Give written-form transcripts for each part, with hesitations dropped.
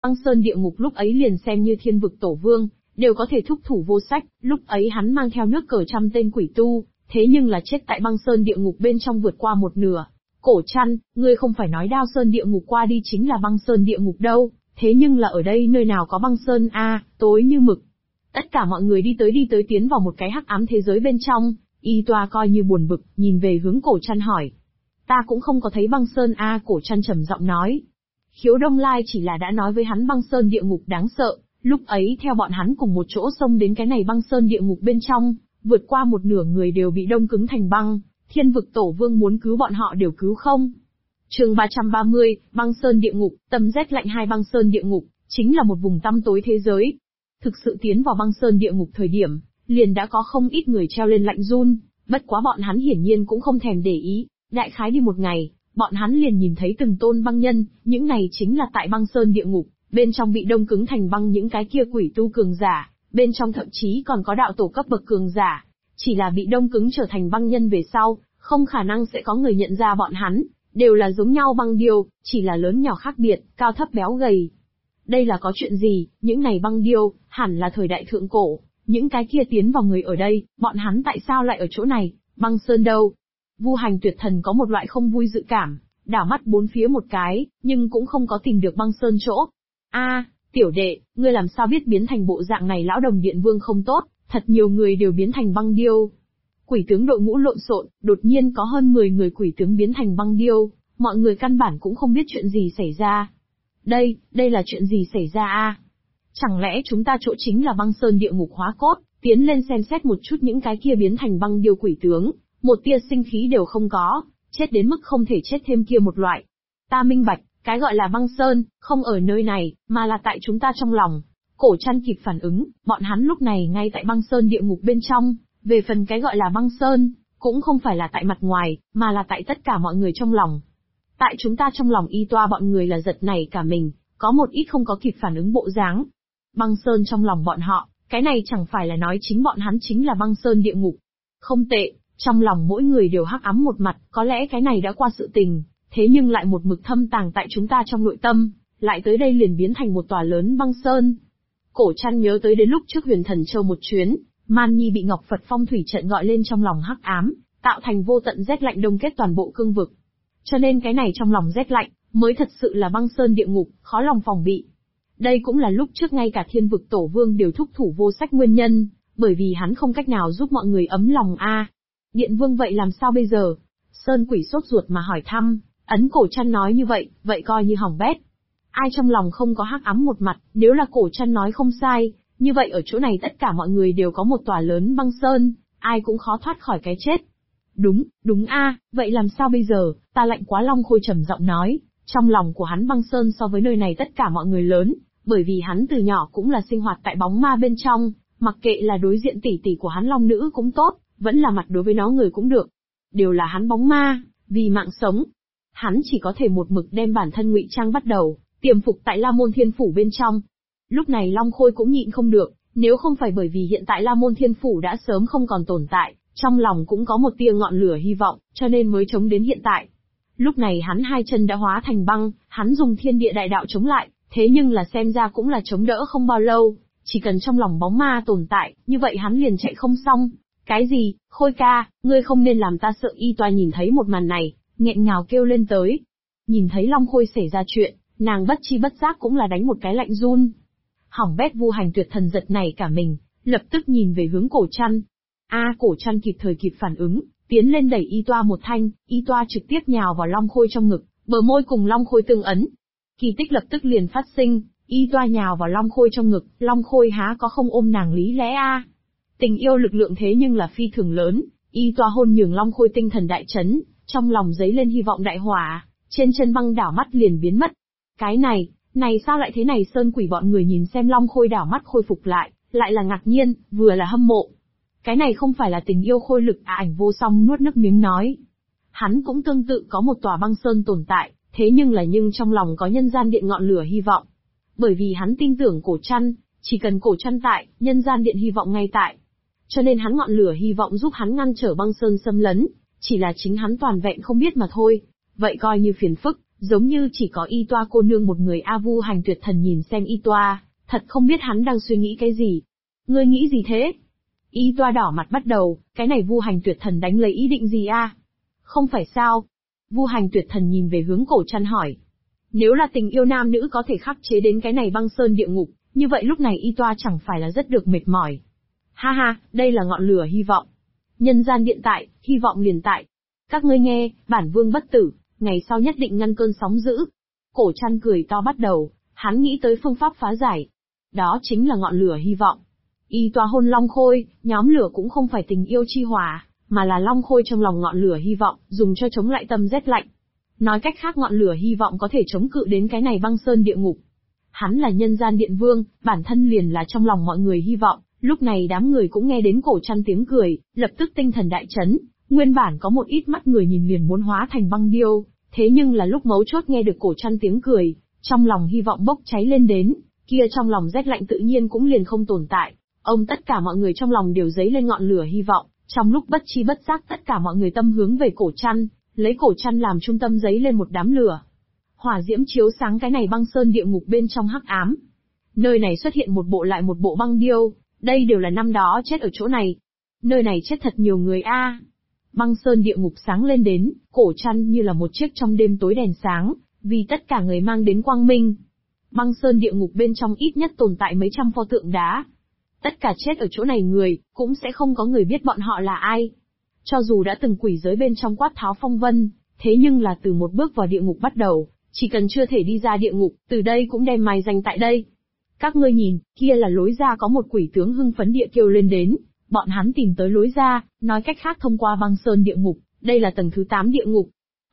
Băng Sơn Địa Ngục lúc ấy liền xem như thiên vực tổ vương, đều có thể thúc thủ vô sách, lúc ấy hắn mang theo nước cờ trăm tên quỷ tu, thế nhưng là chết tại Băng Sơn Địa Ngục bên trong vượt qua một nửa. Cổ Trăn, ngươi không phải nói Đao Sơn Địa Ngục qua đi chính là Băng Sơn Địa Ngục đâu, thế nhưng là ở đây nơi nào có băng sơn a, tối như mực. Tất cả mọi người đi tới tiến vào một cái hắc ám thế giới bên trong, Y Toa coi như buồn bực, nhìn về hướng Cổ Trăn hỏi. Ta cũng không có thấy băng sơn a, Cổ Trăn trầm giọng nói. Khiếu Đông Lai chỉ là đã nói với hắn Băng Sơn Địa Ngục đáng sợ, lúc ấy theo bọn hắn cùng một chỗ xông đến cái này Băng Sơn Địa Ngục bên trong, vượt qua một nửa người đều bị đông cứng thành băng, thiên vực tổ vương muốn cứu bọn họ đều cứu không. Chương 330, Băng Sơn Địa Ngục, tâm rét lạnh hai. Băng Sơn Địa Ngục chính là một vùng tăm tối thế giới. Thực sự tiến vào Băng Sơn Địa Ngục thời điểm, liền đã có không ít người treo lên lạnh run, bất quá bọn hắn hiển nhiên cũng không thèm để ý, đại khái đi một ngày, bọn hắn liền nhìn thấy từng tôn băng nhân, những này chính là tại Băng Sơn Địa Ngục, bên trong bị đông cứng thành băng những cái kia quỷ tu cường giả, bên trong thậm chí còn có đạo tổ cấp bậc cường giả, chỉ là bị đông cứng trở thành băng nhân về sau, không khả năng sẽ có người nhận ra bọn hắn, đều là giống nhau băng điêu, chỉ là lớn nhỏ khác biệt, cao thấp béo gầy. Đây là có chuyện gì, những này băng điêu, hẳn là thời đại thượng cổ, những cái kia tiến vào người ở đây, bọn hắn tại sao lại ở chỗ này, băng sơn đâu? Vu Hành Tuyệt Thần có một loại không vui dự cảm, đảo mắt bốn phía một cái, nhưng cũng không có tìm được băng sơn chỗ. A, tiểu đệ, ngươi làm sao biết biến thành bộ dạng này? Lão Đồng Điện Vương không tốt, thật nhiều người đều biến thành băng điêu. Quỷ tướng đội ngũ lộn xộn, đột nhiên có hơn 10 người quỷ tướng biến thành băng điêu, mọi người căn bản cũng không biết chuyện gì xảy ra. Đây là chuyện gì xảy ra a? Chẳng lẽ chúng ta chỗ chính là Băng Sơn Địa Ngục hóa cốt? Tiến lên xem xét một chút những cái kia biến thành băng điêu quỷ tướng, một tia sinh khí đều không có, chết đến mức không thể chết thêm kia một loại. Ta minh bạch, cái gọi là băng sơn, không ở nơi này, mà là tại chúng ta trong lòng. Cổ Trăn kịp phản ứng, bọn hắn lúc này ngay tại Băng Sơn Địa Ngục bên trong, về phần cái gọi là băng sơn, cũng không phải là tại mặt ngoài, mà là tại tất cả mọi người trong lòng. Tại chúng ta trong lòng. Y Toa bọn người là giật nảy cả mình, có một ít không có kịp phản ứng bộ dáng. Băng sơn trong lòng bọn họ, cái này chẳng phải là nói chính bọn hắn chính là Băng Sơn Địa Ngục. Không tệ, trong lòng mỗi người đều hắc ám một mặt, có lẽ cái này đã qua sự tình, thế nhưng lại một mực thâm tàng tại chúng ta trong nội tâm, lại tới đây liền biến thành một tòa lớn băng sơn. Cổ Trăn nhớ tới đến lúc trước Huyền Thần Châu một chuyến, Man Nhi bị Ngọc Phật Phong thủy trận gọi lên trong lòng hắc ám, tạo thành vô tận rét lạnh đông kết toàn bộ cương vực. Cho nên cái này trong lòng rét lạnh, mới thật sự là Băng Sơn Địa Ngục, khó lòng phòng bị. Đây cũng là lúc trước ngay cả thiên vực tổ vương đều thúc thủ vô sách nguyên nhân, bởi vì hắn không cách nào giúp mọi người ấm lòng a. Điện Vương vậy làm sao bây giờ? Sơn Quỷ sốt ruột mà hỏi thăm, ấn Cổ Trăn nói như vậy coi như hỏng bét. Ai trong lòng không có hắc ám một mặt, nếu là Cổ Trăn nói không sai, như vậy ở chỗ này tất cả mọi người đều có một tòa lớn băng sơn, ai cũng khó thoát khỏi cái chết. Đúng a, vậy làm sao bây giờ? Ta lạnh quá. Long Khôi trầm giọng nói, trong lòng của hắn băng sơn so với nơi này tất cả mọi người lớn, bởi vì hắn từ nhỏ cũng là sinh hoạt tại bóng ma bên trong, mặc kệ là đối diện tỷ tỷ của hắn long nữ cũng tốt, vẫn là mặt đối với nó người cũng được, đều là hắn bóng ma, vì mạng sống, hắn chỉ có thể một mực đem bản thân ngụy trang bắt đầu, tiềm phục tại La Môn Thiên Phủ bên trong. Lúc này Long Khôi cũng nhịn không được, nếu không phải bởi vì hiện tại La Môn Thiên Phủ đã sớm không còn tồn tại, trong lòng cũng có một tia ngọn lửa hy vọng, cho nên mới chống đến hiện tại. Lúc này hắn hai chân đã hóa thành băng, hắn dùng thiên địa đại đạo chống lại, thế nhưng là xem ra cũng là chống đỡ không bao lâu, chỉ cần trong lòng bóng ma tồn tại, như vậy hắn liền chạy không xong. Cái gì, Khôi ca, ngươi không nên làm ta sợ. Y Toa nhìn thấy một màn này, nghẹn ngào kêu lên tới. Nhìn thấy Long Khôi xảy ra chuyện, nàng bất chi bất giác cũng là đánh một cái lạnh run. Hỏng bét. Vu Hành Tuyệt Thần giật nảy cả mình, lập tức nhìn về hướng Cổ Trăn. Cổ Trăn kịp thời kịp phản ứng, tiến lên đẩy Y Toa một thanh, Y Toa trực tiếp nhào vào Long Khôi trong ngực, bờ môi cùng Long Khôi tương ấn. Kỳ tích lập tức liền phát sinh, Y Toa nhào vào Long Khôi trong ngực, Long Khôi há có không ôm nàng lý lẽ a. Tình yêu lực lượng thế nhưng là phi thường lớn, Y Toa hôn nhường Long Khôi tinh thần đại chấn, trong lòng dấy lên hy vọng đại hỏa, trên chân băng đảo mắt liền biến mất. Cái này sao lại thế này? Sơn Quỷ bọn người nhìn xem Long Khôi đảo mắt khôi phục lại là ngạc nhiên, vừa là hâm mộ. Cái này không phải là tình yêu khôi lực à? Ảnh Vô Song nuốt nước miếng nói. Hắn cũng tương tự có một tòa băng sơn tồn tại, thế nhưng trong lòng có nhân gian điện ngọn lửa hy vọng. Bởi vì hắn tin tưởng Cổ Trăn, chỉ cần Cổ Trăn tại, nhân gian điện hy vọng ngay tại. Cho nên hắn ngọn lửa hy vọng giúp hắn ngăn trở băng sơn xâm lấn, chỉ là chính hắn toàn vẹn không biết mà thôi. Vậy coi như phiền phức, Giống như chỉ có Y Toa cô nương một người. Vu Hành Tuyệt Thần nhìn xem Y Toa, thật không biết hắn đang suy nghĩ cái gì. Ngươi nghĩ gì thế? Y Toa đỏ mặt bắt đầu, cái này Vu Hành Tuyệt Thần đánh lấy ý định gì a? Không phải sao? Vu Hành Tuyệt Thần nhìn về hướng Cổ Trăn hỏi. Nếu là tình yêu nam nữ có thể khắc chế đến cái này băng sơn địa ngục, như vậy lúc này Y Toa chẳng phải là rất được mệt mỏi. Ha ha, đây là ngọn lửa hy vọng. Nhân gian điện tại, hy vọng liền tại. Các ngươi nghe, bản vương bất tử, ngày sau nhất định ngăn cơn sóng dữ. Cổ Trăn cười to bắt đầu, hắn nghĩ tới phương pháp phá giải. Đó chính là ngọn lửa hy vọng. Y Toa hôn Long Khôi, nhóm lửa cũng không phải tình yêu chi hỏa, mà là Long Khôi trong lòng ngọn lửa hy vọng, dùng cho chống lại tâm rét lạnh. Nói cách khác ngọn lửa hy vọng có thể chống cự đến cái này băng sơn địa ngục. Hắn là nhân gian điện vương, bản thân liền là trong lòng mọi người hy vọng. Lúc này đám người cũng nghe đến Cổ Trăn tiếng cười, lập tức tinh thần đại chấn. Nguyên bản có một ít mắt người nhìn liền muốn hóa thành băng điêu, thế nhưng là lúc mấu chốt nghe được Cổ Trăn tiếng cười, trong lòng hy vọng bốc cháy lên đến, kia trong lòng rét lạnh tự nhiên cũng liền không tồn tại. Tất cả mọi người trong lòng đều dấy lên ngọn lửa hy vọng, trong lúc bất chi bất giác tất cả mọi người tâm hướng về Cổ Trăn, lấy Cổ Trăn làm trung tâm dấy lên một đám lửa. Hỏa diễm chiếu sáng cái này băng sơn địa ngục bên trong hắc ám. Nơi này xuất hiện một bộ lại một bộ băng điêu, đây đều là năm đó chết ở chỗ này. Nơi này chết thật nhiều người a. Băng sơn địa ngục sáng lên đến, Cổ Trăn như là một chiếc trong đêm tối đèn sáng, vì tất cả người mang đến quang minh. Băng sơn địa ngục bên trong ít nhất tồn tại mấy trăm pho tượng đá. Tất cả chết ở chỗ này người, cũng sẽ không có người biết bọn họ là ai. Cho dù đã từng quỷ giới bên trong quát tháo phong vân, thế nhưng là từ một bước vào địa ngục bắt đầu, chỉ cần chưa thể đi ra địa ngục, từ đây cũng đem mai danh tại đây. Các ngươi nhìn, kia là lối ra, có một quỷ tướng hưng phấn địa kêu lên đến, bọn hắn tìm tới lối ra, nói cách khác thông qua băng sơn địa ngục, đây là tầng thứ 8 địa ngục.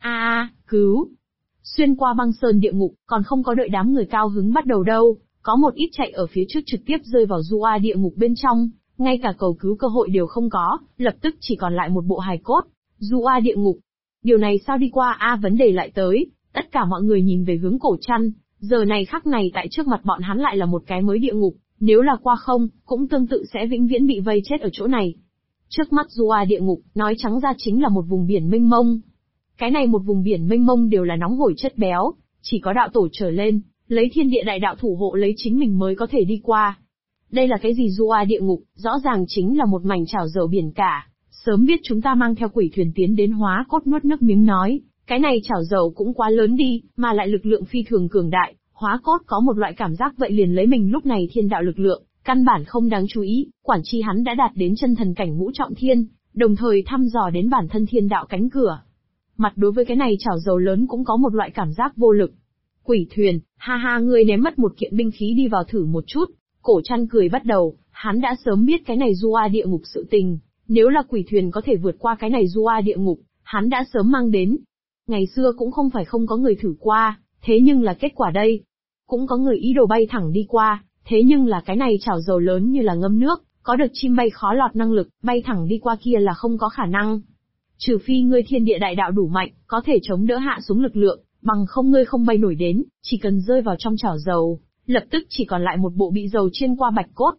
Cứu! Xuyên qua băng sơn địa ngục, còn không có đợi đám người cao hứng bắt đầu đâu, có một ít chạy ở phía trước trực tiếp rơi vào du a địa ngục bên trong, ngay cả cầu cứu cơ hội đều không có, lập tức chỉ còn lại một bộ hài cốt. Du a địa ngục. Điều này sao đi qua vấn đề lại tới, tất cả mọi người nhìn về hướng Cổ Trăn, giờ này khắc này tại trước mặt bọn hắn lại là một cái mới địa ngục, nếu là qua không, cũng tương tự sẽ vĩnh viễn bị vây chết ở chỗ này. Trước mắt du a địa ngục, nói trắng ra chính là một vùng biển mênh mông. Cái này một vùng biển mênh mông đều là nóng hổi chất béo, chỉ có đạo tổ trở lên, lấy thiên địa đại đạo thủ hộ lấy chính mình mới có thể đi qua. Đây là cái gì du a địa ngục, rõ ràng chính là một mảnh chảo dầu biển cả. Sớm biết chúng ta mang theo quỷ thuyền tiến đến Hóa Cốt nuốt nước miếng nói, cái này chảo dầu cũng quá lớn đi, mà lại lực lượng phi thường cường đại. Hóa Cốt có một loại cảm giác vậy liền lấy mình lúc này thiên đạo lực lượng, căn bản không đáng chú ý, quản chi hắn đã đạt đến chân thần cảnh ngũ trọng thiên, đồng thời thăm dò đến bản thân thiên đạo cánh cửa. Mặt đối với cái này chảo dầu lớn cũng có một loại cảm giác vô lực. Quỷ thuyền, ha ha, ngươi ném mất một kiện binh khí đi vào thử một chút. Cổ Trăn cười bắt đầu, hắn đã sớm biết cái này du a địa ngục sự tình, nếu là quỷ thuyền có thể vượt qua cái này du a địa ngục, hắn đã sớm mang đến. Ngày xưa cũng không phải không có người thử qua, thế nhưng là kết quả đây. Cũng có người ý đồ bay thẳng đi qua, thế nhưng là cái này chảo dầu lớn như là ngâm nước, có được chim bay khó lọt năng lực, bay thẳng đi qua kia là không có khả năng. Trừ phi ngươi thiên địa đại đạo đủ mạnh, có thể chống đỡ hạ xuống lực lượng, bằng không ngươi không bay nổi đến, chỉ cần rơi vào trong chảo dầu, lập tức chỉ còn lại một bộ bị dầu chiên qua bạch cốt.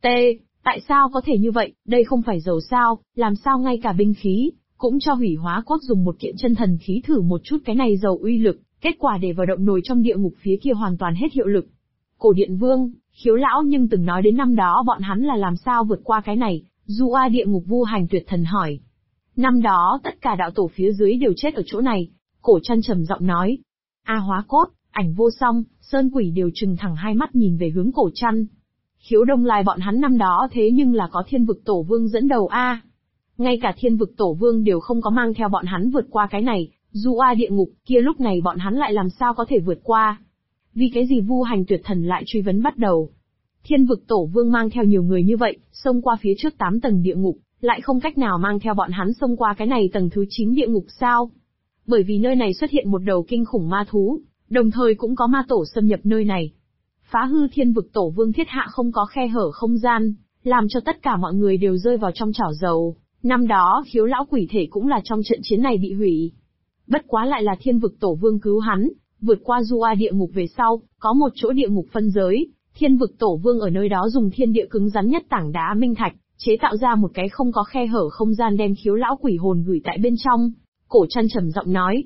Tại sao có thể như vậy, đây không phải dầu sao, làm sao ngay cả binh khí, cũng cho Hủy Hóa Cốt dùng một kiện chân thần khí thử một chút cái này dầu uy lực, kết quả để vào động nồi trong địa ngục phía kia hoàn toàn hết hiệu lực. Cổ Điện Vương, Khiếu Lão nhưng từng nói đến năm đó bọn hắn là làm sao vượt qua cái này, du a địa ngục. Vu Hành Tuyệt Thần hỏi. Năm đó tất cả đạo tổ phía dưới đều chết ở chỗ này, Cổ Trăn trầm giọng nói. Hóa Cốt, Ảnh Vô Song, Sơn Quỷ đều trừng thẳng hai mắt nhìn về hướng Cổ Trăn. Khiếu Đông Lai bọn hắn năm đó thế nhưng là có Thiên Vực Tổ Vương dẫn đầu ngay cả Thiên Vực Tổ Vương đều không có mang theo bọn hắn vượt qua cái này, du a địa ngục, kia lúc này bọn hắn lại làm sao có thể vượt qua? Vì cái gì? Vu Hành Tuyệt Thần lại truy vấn bắt đầu. Thiên Vực Tổ Vương mang theo nhiều người như vậy, xông qua phía trước 8 tầng địa ngục, lại không cách nào mang theo bọn hắn xông qua cái này tầng thứ 9 địa ngục sao? Bởi vì nơi này xuất hiện một đầu kinh khủng ma thú, đồng thời cũng có ma tổ xâm nhập nơi này. Phá hư Thiên Vực Tổ Vương thiết hạ không có khe hở không gian, làm cho tất cả mọi người đều rơi vào trong chảo dầu. Năm đó Khiếu Lão quỷ thể cũng là trong trận chiến này bị hủy. Bất quá lại là Thiên Vực Tổ Vương cứu hắn, vượt qua du a địa ngục về sau, có một chỗ địa ngục phân giới, Thiên Vực Tổ Vương ở nơi đó dùng thiên địa cứng rắn nhất tảng đá minh thạch, chế tạo ra một cái không có khe hở không gian đem Khiếu Lão quỷ hồn gửi tại bên trong. Cổ Trăn trầm giọng nói.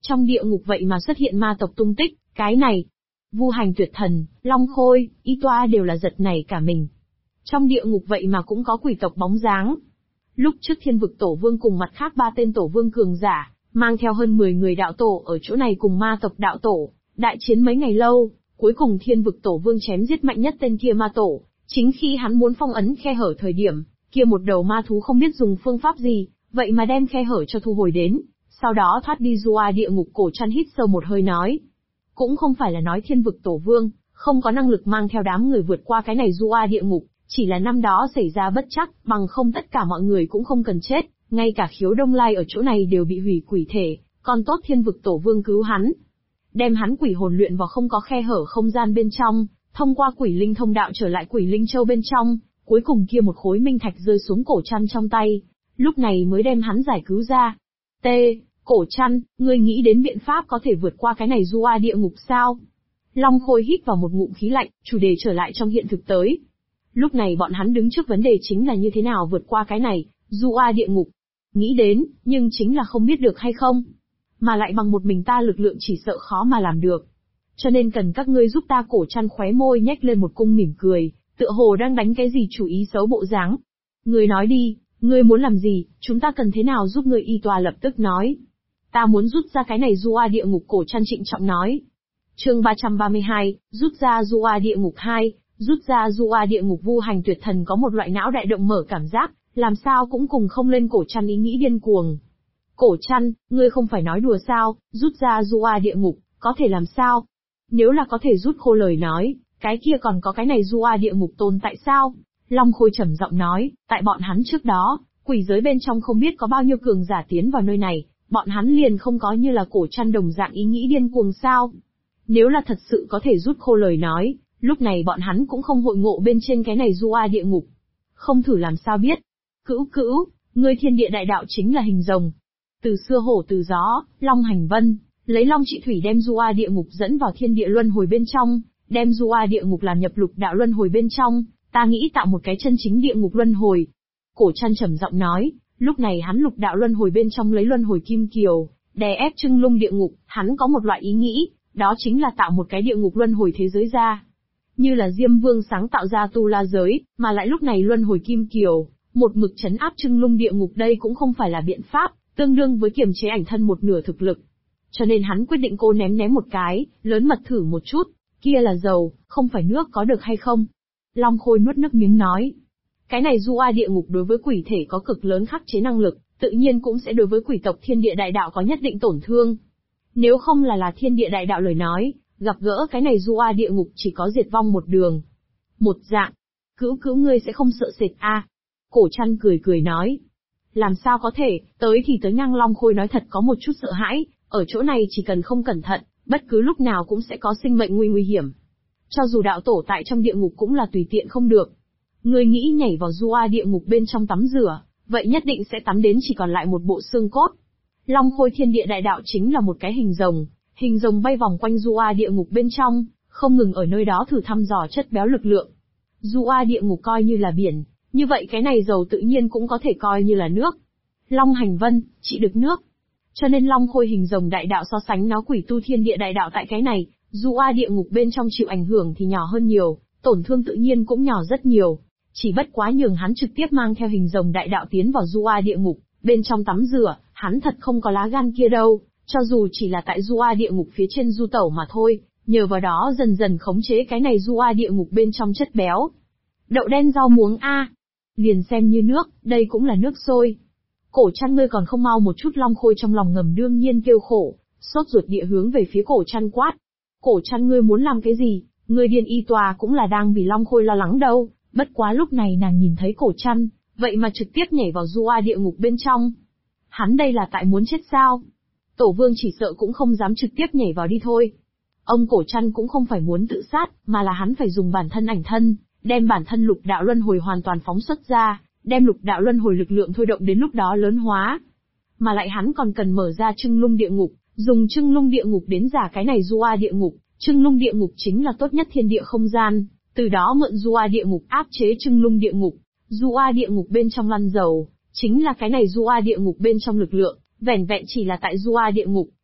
Trong địa ngục vậy mà xuất hiện ma tộc tung tích, cái này. Vu Hành Tuyệt Thần, Long Khôi, Y Toa đều là giật nảy cả mình. Trong địa ngục vậy mà cũng có quỷ tộc bóng dáng. Lúc trước Thiên Vực Tổ Vương cùng mặt khác 3 tên tổ vương cường giả, mang theo hơn 10 người đạo tổ ở chỗ này cùng ma tộc đạo tổ, đại chiến mấy ngày lâu, cuối cùng Thiên Vực Tổ Vương chém giết mạnh nhất tên kia ma tổ, chính khi hắn muốn phong ấn khe hở thời điểm, kia một đầu ma thú không biết dùng phương pháp gì, vậy mà đem khe hở cho thu hồi đến, sau đó thoát đi Rua địa ngục. Cổ Trăn hít sâu một hơi nói. Cũng không phải là nói Thiên Vực Tổ Vương không có năng lực mang theo đám người vượt qua cái này Rua địa ngục, chỉ là năm đó xảy ra bất chắc, bằng không tất cả mọi người cũng không cần chết, ngay cả Khiếu Đông Lai ở chỗ này đều bị hủy quỷ thể, còn tốt Thiên Vực Tổ Vương cứu hắn, đem hắn quỷ hồn luyện vào không có khe hở không gian bên trong, thông qua quỷ linh thông đạo trở lại quỷ linh châu bên trong, cuối cùng kia một khối minh thạch rơi xuống Cổ Trăn trong tay, lúc này mới đem hắn giải cứu ra. Cổ Trăn, ngươi nghĩ đến biện pháp có thể vượt qua cái này Rua địa ngục sao? Long Khôi hít vào một ngụm khí lạnh, chủ đề trở lại trong hiện thực tới. Lúc này bọn hắn đứng trước vấn đề chính là như thế nào vượt qua cái này Rua địa ngục. Nghĩ đến, nhưng chính là không biết được hay không. Mà lại bằng một mình ta lực lượng chỉ sợ khó mà làm được. Cho nên cần các ngươi giúp ta. Cổ Trăn khóe môi nhếch lên một cung mỉm cười, tựa hồ đang đánh cái gì chủ ý xấu bộ dáng. Ngươi nói đi, ngươi muốn làm gì, chúng ta cần thế nào giúp ngươi? Y Toa lập tức nói. Ta muốn rút ra cái này Rua địa ngục. Cổ Trăn trịnh trọng nói. Chương 332, rút ra Rua địa ngục 2, rút ra Rua địa ngục. Vu Hành Tuyệt Thần có một loại não đại động mở cảm giác, làm sao cũng cùng không lên Cổ Trăn ý nghĩ điên cuồng. Cổ Trăn, ngươi không phải nói đùa sao? Rút ra Rua địa ngục, có thể làm sao? Nếu là có thể rút khô lời nói, cái kia còn có cái này Rua địa ngục tồn tại sao? Long Khôi trầm giọng nói, tại bọn hắn trước đó, quỷ giới bên trong không biết có bao nhiêu cường giả tiến vào nơi này, bọn hắn liền không có như là Cổ Trăn đồng dạng ý nghĩ điên cuồng sao? Nếu là thật sự có thể rút khô lời nói, lúc này bọn hắn cũng không hội ngộ bên trên cái này Rua địa ngục. Không thử làm sao biết. Cữu, ngươi thiên địa đại đạo chính là hình rồng. Từ xưa hổ từ gió, long hành vân, lấy long trị thủy đem Rua địa ngục dẫn vào thiên địa luân hồi bên trong, đem Rua địa ngục làm nhập lục đạo luân hồi bên trong, ta nghĩ tạo một cái chân chính địa ngục luân hồi. Cổ Trăn trầm giọng nói, lúc này hắn lục đạo luân hồi bên trong lấy luân hồi kim kiều, đè ép Trưng Lung địa ngục, hắn có một loại ý nghĩ, đó chính là tạo một cái địa ngục luân hồi thế giới ra. Như là Diêm Vương sáng tạo ra Tu La giới, mà lại lúc này luân hồi kim kiều, một mực trấn áp Trưng Lung địa ngục, đây cũng không phải là biện pháp, tương đương với kiềm chế ảnh thân một nửa thực lực. Cho nên hắn quyết định cô ném một cái, lớn mật thử một chút, kia là dầu, không phải nước có được hay không? Long Khôi nuốt nước miếng nói. Cái này Rua địa ngục đối với quỷ thể có cực lớn khắc chế năng lực, tự nhiên cũng sẽ đối với quỷ tộc thiên địa đại đạo có nhất định tổn thương. Nếu không là thiên địa đại đạo lời nói, gặp gỡ cái này Rua địa ngục chỉ có diệt vong một đường. Một dạng. Cữu ngươi sẽ không sợ sệt a? Cổ Trăn cười nói. Làm sao có thể, tới thì tới ngang. Long Khôi nói thật có một chút sợ hãi, ở chỗ này chỉ cần không cẩn thận, bất cứ lúc nào cũng sẽ có sinh mệnh nguy hiểm. Cho dù đạo tổ tại trong địa ngục cũng là tùy tiện không được. Ngươi nghĩ nhảy vào Rua địa ngục bên trong tắm rửa, vậy nhất định sẽ tắm đến chỉ còn lại một bộ xương cốt. Long Khôi thiên địa đại đạo chính là một cái hình rồng bay vòng quanh Rua địa ngục bên trong, không ngừng ở nơi đó thử thăm dò chất béo lực lượng. Rua địa ngục coi như là biển, như vậy cái này dầu tự nhiên cũng có thể coi như là nước. Long hành vân, trị được nước. Cho nên Long Khôi hình rồng đại đạo so sánh nó quỷ tu thiên địa đại đạo tại cái này, Rua địa ngục bên trong chịu ảnh hưởng thì nhỏ hơn nhiều, tổn thương tự nhiên cũng nhỏ rất nhiều. Chỉ bất quá nhường hắn trực tiếp mang theo hình rồng đại đạo tiến vào Rua địa ngục, bên trong tắm rửa, hắn thật không có lá gan kia đâu, cho dù chỉ là tại Rua địa ngục phía trên du tẩu mà thôi, nhờ vào đó dần dần khống chế cái này Rua địa ngục bên trong chất béo. Đậu đen rau muống a, liền xem như nước, đây cũng là nước sôi. Cổ Trăn ngươi còn không mau một chút. Long Khôi trong lòng ngầm đương nhiên kêu khổ, sốt ruột địa hướng về phía Cổ Trăn quát. Cổ Trăn ngươi muốn làm cái gì? Ngươi điên. Y Toa cũng là đang vì Long Khôi lo lắng đâu, bất quá lúc này nàng nhìn thấy Cổ Trăn, vậy mà trực tiếp nhảy vào Rua địa ngục bên trong. Hắn đây là tại muốn chết sao? Tổ Vương chỉ sợ cũng không dám trực tiếp nhảy vào đi thôi. Ông Cổ Trăn cũng không phải muốn tự sát, mà là hắn phải dùng bản thân ảnh thân, đem bản thân lục đạo luân hồi hoàn toàn phóng xuất ra, đem lục đạo luân hồi lực lượng thôi động đến lúc đó lớn hóa. Mà lại hắn còn cần mở ra Trưng Lung địa ngục, dùng Trưng Lung địa ngục đến giả cái này Rua địa ngục. Trưng Lung địa ngục chính là tốt nhất thiên địa không gian, từ đó mượn Rua địa ngục áp chế Trưng Lung địa ngục. Rua địa ngục bên trong lăn dầu, chính là cái này Rua địa ngục bên trong lực lượng, vẻn vẹn chỉ là tại Rua địa ngục,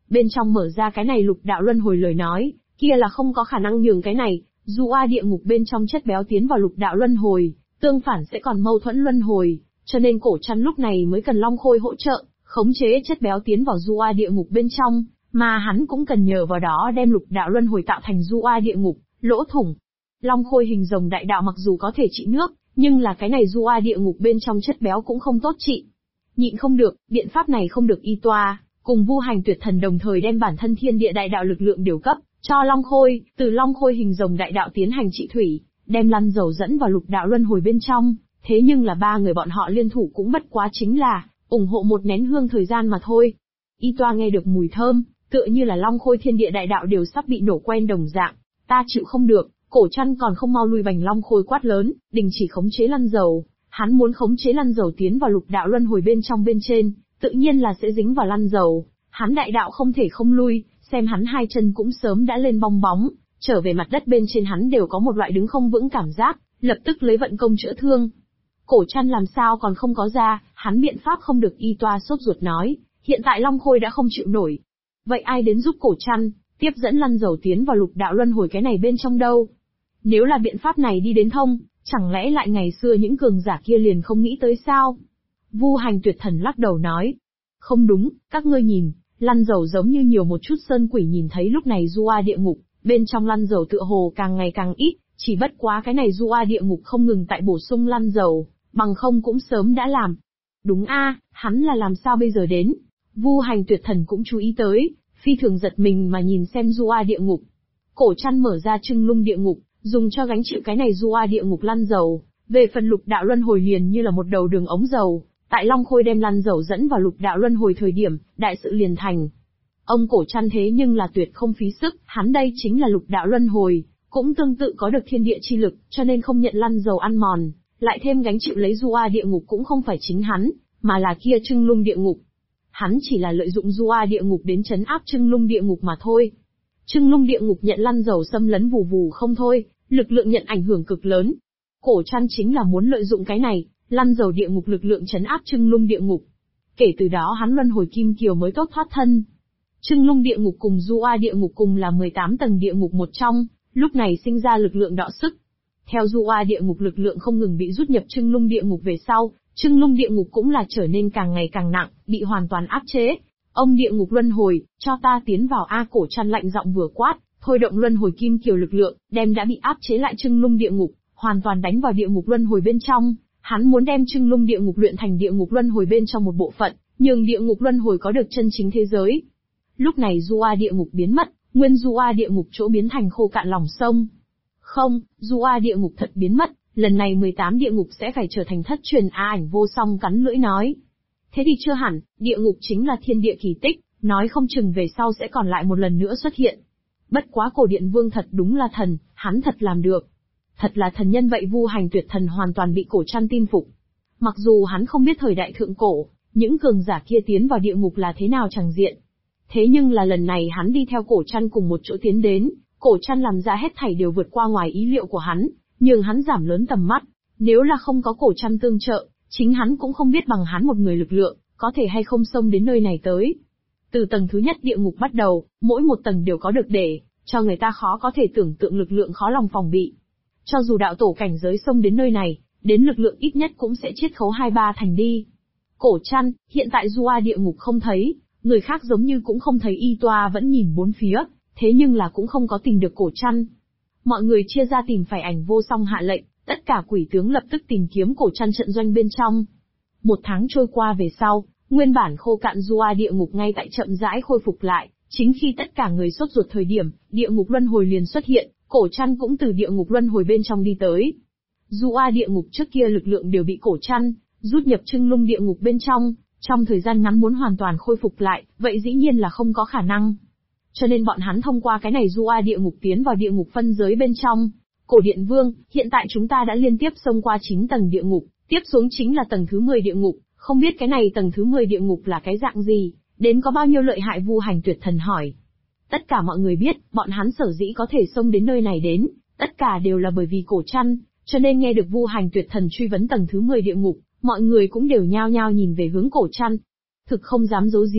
bên trong mở ra cái này lục đạo luân hồi lời nói, kia là không có khả năng nhường cái này, du a địa ngục bên trong chất béo tiến vào lục đạo luân hồi, tương phản sẽ còn mâu thuẫn luân hồi, cho nên cổ chăn lúc này mới cần Long Khôi hỗ trợ, khống chế chất béo tiến vào du a địa ngục bên trong, mà hắn cũng cần nhờ vào đó đem lục đạo luân hồi tạo thành du a địa ngục, lỗ thủng. Long Khôi hình rồng đại đạo mặc dù có thể trị nước, nhưng là cái này du a địa ngục bên trong chất béo cũng không tốt trị. Nhịn không được, biện pháp này không được y toa, cùng Vu Hành Tuyệt Thần đồng thời đem bản thân thiên địa đại đạo lực lượng điều cấp cho Long Khôi, từ Long Khôi hình rồng đại đạo tiến hành trị thủy, đem lăn dầu dẫn vào lục đạo luân hồi bên trong, thế nhưng là ba người bọn họ liên thủ cũng bất quá chính là ủng hộ một nén hương thời gian mà thôi. Y toa nghe được mùi thơm, tựa như là Long Khôi thiên địa đại đạo đều sắp bị nổ quen đồng dạng, ta chịu không được, cổ chăn còn không mau lui bành. Long Khôi quát lớn, đình chỉ khống chế lăn dầu, hắn muốn khống chế lăn dầu tiến vào lục đạo luân hồi bên trong bên trên, tự nhiên là sẽ dính vào lăn dầu, hắn đại đạo không thể không lui, xem hắn hai chân cũng sớm đã lên bong bóng, trở về mặt đất bên trên hắn đều có một loại đứng không vững cảm giác, lập tức lấy vận công chữa thương. Cổ chăn làm sao còn không có ra, hắn biện pháp không được. Y toa sốt ruột nói, hiện tại Long Khôi đã không chịu nổi. Vậy ai đến giúp cổ chăn, tiếp dẫn lăn dầu tiến vào lục đạo luân hồi cái này bên trong đâu? Nếu là biện pháp này đi đến thông, chẳng lẽ lại ngày xưa những cường giả kia liền không nghĩ tới sao? Vu Hành Tuyệt Thần lắc đầu nói, không đúng, các ngươi nhìn, lăn dầu giống như nhiều một chút sơn quỷ. Nhìn thấy lúc này du a địa ngục, bên trong lăn dầu tựa hồ càng ngày càng ít, chỉ bất quá cái này du a địa ngục không ngừng tại bổ sung lăn dầu, bằng không cũng sớm đã làm. Đúng a, hắn là làm sao bây giờ đến? Vu Hành Tuyệt Thần cũng chú ý tới, phi thường giật mình mà nhìn xem du a địa ngục. Cổ chăn mở ra Trưng Lung địa ngục, dùng cho gánh chịu cái này du a địa ngục lăn dầu, về phần lục đạo luân hồi liền như là một đầu đường ống dầu, tại Long Khôi đem lăn dầu dẫn vào lục đạo luân hồi thời điểm, đại sự liền thành. Ông cổ chăn thế nhưng là tuyệt không phí sức, hắn đây chính là lục đạo luân hồi, cũng tương tự có được thiên địa chi lực, cho nên không nhận lăn dầu ăn mòn, lại thêm gánh chịu lấy du a địa ngục cũng không phải chính hắn, mà là kia Trưng Lung địa ngục. Hắn chỉ là lợi dụng du a địa ngục đến trấn áp Trưng Lung địa ngục mà thôi. Trưng Lung địa ngục nhận lăn dầu xâm lấn vù vù không thôi, lực lượng nhận ảnh hưởng cực lớn. Cổ chăn chính là muốn lợi dụng cái này, lăn dầu địa ngục lực lượng trấn áp Trưng Lung địa ngục. Kể từ đó hắn luân hồi kim kiều mới tốt thoát thân. Trưng Lung địa ngục cùng du a địa ngục cùng là 18 tầng địa ngục một trong, lúc này sinh ra lực lượng đọ sức. Theo du a địa ngục lực lượng không ngừng bị rút nhập Trưng Lung địa ngục về sau, Trưng Lung địa ngục cũng là trở nên càng ngày càng nặng, bị hoàn toàn áp chế. Ông địa ngục luân hồi, cho ta tiến vào a. Cổ chăn lạnh giọng vừa quát, thôi động luân hồi kim kiều lực lượng, đem đã bị áp chế lại Trưng Lung địa ngục, hoàn toàn đánh vào địa ngục luân hồi bên trong. Hắn muốn đem Trưng Lung địa ngục luyện thành địa ngục luân hồi bên trong một bộ phận, nhường địa ngục luân hồi có được chân chính thế giới. Lúc này du a địa ngục biến mất, nguyên du a địa ngục chỗ biến thành khô cạn lòng sông. Không, du a địa ngục thật biến mất, lần này 18 địa ngục sẽ phải trở thành thất truyền. A Ảnh Vô Song cắn lưỡi nói. Thế thì chưa hẳn, địa ngục chính là thiên địa kỳ tích, nói không chừng về sau sẽ còn lại một lần nữa xuất hiện. Bất quá Cổ Điện Vương thật đúng là thần, hắn thật làm được. Thật là thần nhân vậy. Vu Hành Tuyệt Thần hoàn toàn bị cổ chăn tin phục. Mặc dù hắn không biết thời đại thượng cổ, những cường giả kia tiến vào địa ngục là thế nào chẳng diện. Thế nhưng là lần này hắn đi theo cổ chăn cùng một chỗ tiến đến, cổ chăn làm ra hết thảy đều vượt qua ngoài ý liệu của hắn, nhường hắn giảm lớn tầm mắt. Nếu là không có cổ chăn tương trợ, chính hắn cũng không biết bằng hắn một người lực lượng, có thể hay không xông đến nơi này tới. Từ tầng thứ nhất địa ngục bắt đầu, mỗi một tầng đều có được để cho người ta khó có thể tưởng tượng lực lượng khó lòng phòng bị. Cho dù đạo tổ cảnh giới xông đến nơi này, đến lực lượng ít nhất cũng sẽ chiết khấu 2-3 thành đi. Cổ chăn, hiện tại du a địa ngục không thấy, người khác giống như cũng không thấy. Y toa vẫn nhìn bốn phía, thế nhưng là cũng không có tìm được cổ chăn. Mọi người chia ra tìm. Phải Ảnh Vô Song hạ lệnh, tất cả quỷ tướng lập tức tìm kiếm cổ chăn trận doanh bên trong. 1 tháng trôi qua về sau, nguyên bản khô cạn du a địa ngục ngay tại chậm rãi khôi phục lại. Chính khi tất cả người sốt ruột thời điểm, địa ngục luân hồi liền xuất hiện, cổ chăn cũng từ địa ngục luân hồi bên trong đi tới. Du a địa ngục trước kia lực lượng đều bị cổ chăn rút nhập Trưng Lung địa ngục bên trong thời gian ngắn muốn hoàn toàn khôi phục lại, vậy dĩ nhiên là không có khả năng. Cho nên bọn hắn thông qua cái này du a địa ngục tiến vào địa ngục phân giới bên trong. Cổ Điện Vương, hiện tại chúng ta đã liên tiếp xông qua 9 tầng địa ngục, tiếp xuống chính là tầng thứ 10 địa ngục, không biết cái này tầng thứ 10 địa ngục là cái dạng gì, đến có bao nhiêu lợi hại? Vu Hành Tuyệt Thần hỏi. Tất cả mọi người biết, bọn hắn sở dĩ có thể xông đến nơi này đến, tất cả đều là bởi vì cổ chăn, cho nên nghe được Vu Hành Tuyệt Thần truy vấn tầng thứ 10 địa ngục, mọi người cũng đều nhao nhao nhìn về hướng cổ chăn. Thực không dám giấu giếm,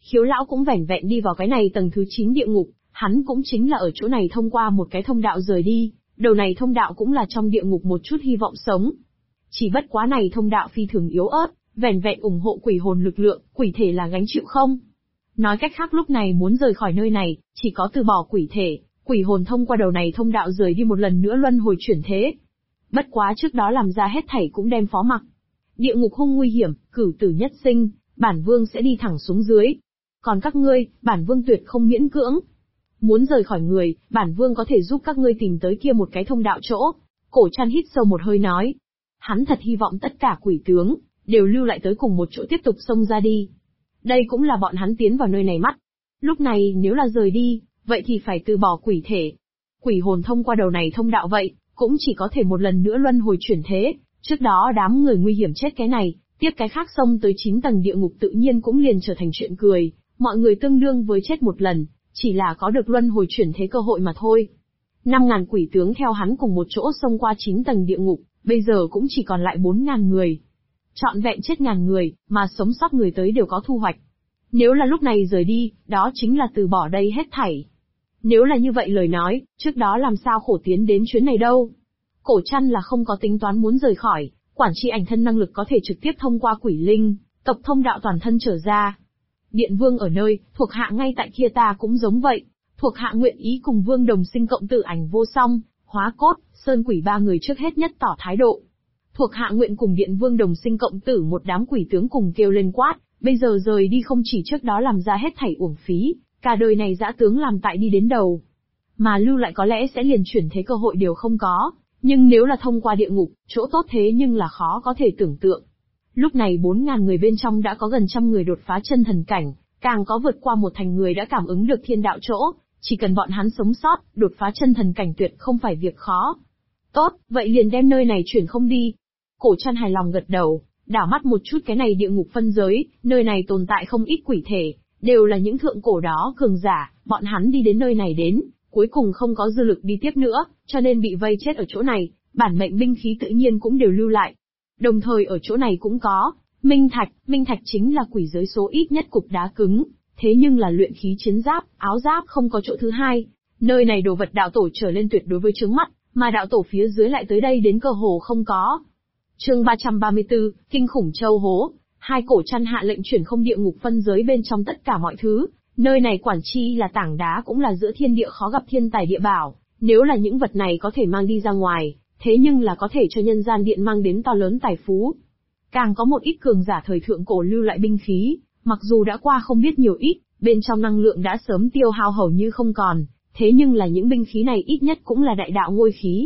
Khiếu lão cũng vẻn vẹn đi vào cái này tầng thứ 9 địa ngục, hắn cũng chính là ở chỗ này thông qua một cái thông đạo rời đi, đầu này thông đạo cũng là trong địa ngục một chút hy vọng sống. Chỉ bất quá này thông đạo phi thường yếu ớt, vẻn vẹn ủng hộ quỷ hồn lực lượng, quỷ thể là gánh chịu không. Nói cách khác lúc này muốn rời khỏi nơi này, chỉ có từ bỏ quỷ thể, quỷ hồn thông qua đầu này thông đạo rời đi một lần nữa luân hồi chuyển thế. Bất quá trước đó làm ra hết thảy cũng đem phó mặc. Địa ngục hung nguy hiểm, cửu tử nhất sinh, bản vương sẽ đi thẳng xuống dưới. Còn các ngươi, bản vương tuyệt không miễn cưỡng. Muốn rời khỏi người, bản vương có thể giúp các ngươi tìm tới kia một cái thông đạo chỗ. Cổ Trăn hít sâu một hơi nói. Hắn thật hy vọng tất cả quỷ tướng, đều lưu lại tới cùng một chỗ tiếp tục xông ra đi. Đây cũng là bọn hắn tiến vào nơi này mắt. Lúc này nếu là rời đi, vậy thì phải từ bỏ quỷ thể. Quỷ hồn thông qua đầu này thông đạo vậy, cũng chỉ có thể một lần nữa luân hồi chuyển thế. Trước đó đám người nguy hiểm chết cái này, tiếp cái khác xông tới 9 tầng địa ngục tự nhiên cũng liền trở thành chuyện cười, mọi người tương đương với chết một lần, chỉ là có được luân hồi chuyển thế cơ hội mà thôi. 5.000 quỷ tướng theo hắn cùng một chỗ xông qua 9 tầng địa ngục, bây giờ cũng chỉ còn lại 4.000 người. Trọn vẹn chết 1.000 người, mà sống sót người tới đều có thu hoạch. Nếu là lúc này rời đi, đó chính là từ bỏ đây hết thảy. Nếu là như vậy lời nói, trước đó làm sao khổ tiến đến chuyến này đâu. Cổ Trăn là không có tính toán muốn rời khỏi, quản tri ảnh thân năng lực có thể trực tiếp thông qua quỷ linh, tộc thông đạo toàn thân trở ra. Điện vương ở nơi, thuộc hạ ngay tại kia ta cũng giống vậy, thuộc hạ nguyện ý cùng vương đồng sinh cộng tử ảnh vô song, hóa cốt, sơn quỷ ba người trước hết nhất tỏ thái độ. Thuộc hạ nguyện cùng điện vương đồng sinh cộng tử một đám quỷ tướng cùng kêu lên quát, bây giờ rời đi không chỉ trước đó làm ra hết thảy uổng phí, cả đời này dã tướng làm tại đi đến đầu. Mà lưu lại có lẽ sẽ liền chuyển thế cơ hội đều không có, nhưng nếu là thông qua địa ngục, chỗ tốt thế nhưng là khó có thể tưởng tượng. Lúc này 4.000 người bên trong đã có gần 100 người đột phá chân thần cảnh, càng có vượt qua 1 thành người đã cảm ứng được thiên đạo chỗ, chỉ cần bọn hắn sống sót, đột phá chân thần cảnh tuyệt không phải việc khó. Tốt, vậy liền đem nơi này chuyển không đi. Cổ Trăn hài lòng gật đầu, đảo mắt một chút cái này địa ngục phân giới, nơi này tồn tại không ít quỷ thể, đều là những thượng cổ đó cường giả, bọn hắn đi đến nơi này đến, cuối cùng không có dư lực đi tiếp nữa, cho nên bị vây chết ở chỗ này, bản mệnh binh khí tự nhiên cũng đều lưu lại. Đồng thời ở chỗ này cũng có minh thạch chính là quỷ giới số ít nhất cục đá cứng, thế nhưng là luyện khí chiến giáp, áo giáp không có chỗ thứ hai. Nơi này đồ vật đạo tổ trở lên tuyệt đối với chướng mắt, mà đạo tổ phía dưới lại tới đây đến cơ hồ không có. Chương 334, kinh khủng châu hố. Hai Cổ Trăn hạ lệnh chuyển không địa ngục phân giới bên trong tất cả mọi thứ, nơi này quản chi là tảng đá cũng là giữa thiên địa khó gặp thiên tài địa bảo, nếu là những vật này có thể mang đi ra ngoài, thế nhưng là có thể cho nhân gian điện mang đến to lớn tài phú. Càng có một ít cường giả thời thượng cổ lưu lại binh khí, mặc dù đã qua không biết nhiều ít, bên trong năng lượng đã sớm tiêu hao hầu như không còn, thế nhưng là những binh khí này ít nhất cũng là đại đạo ngôi khí.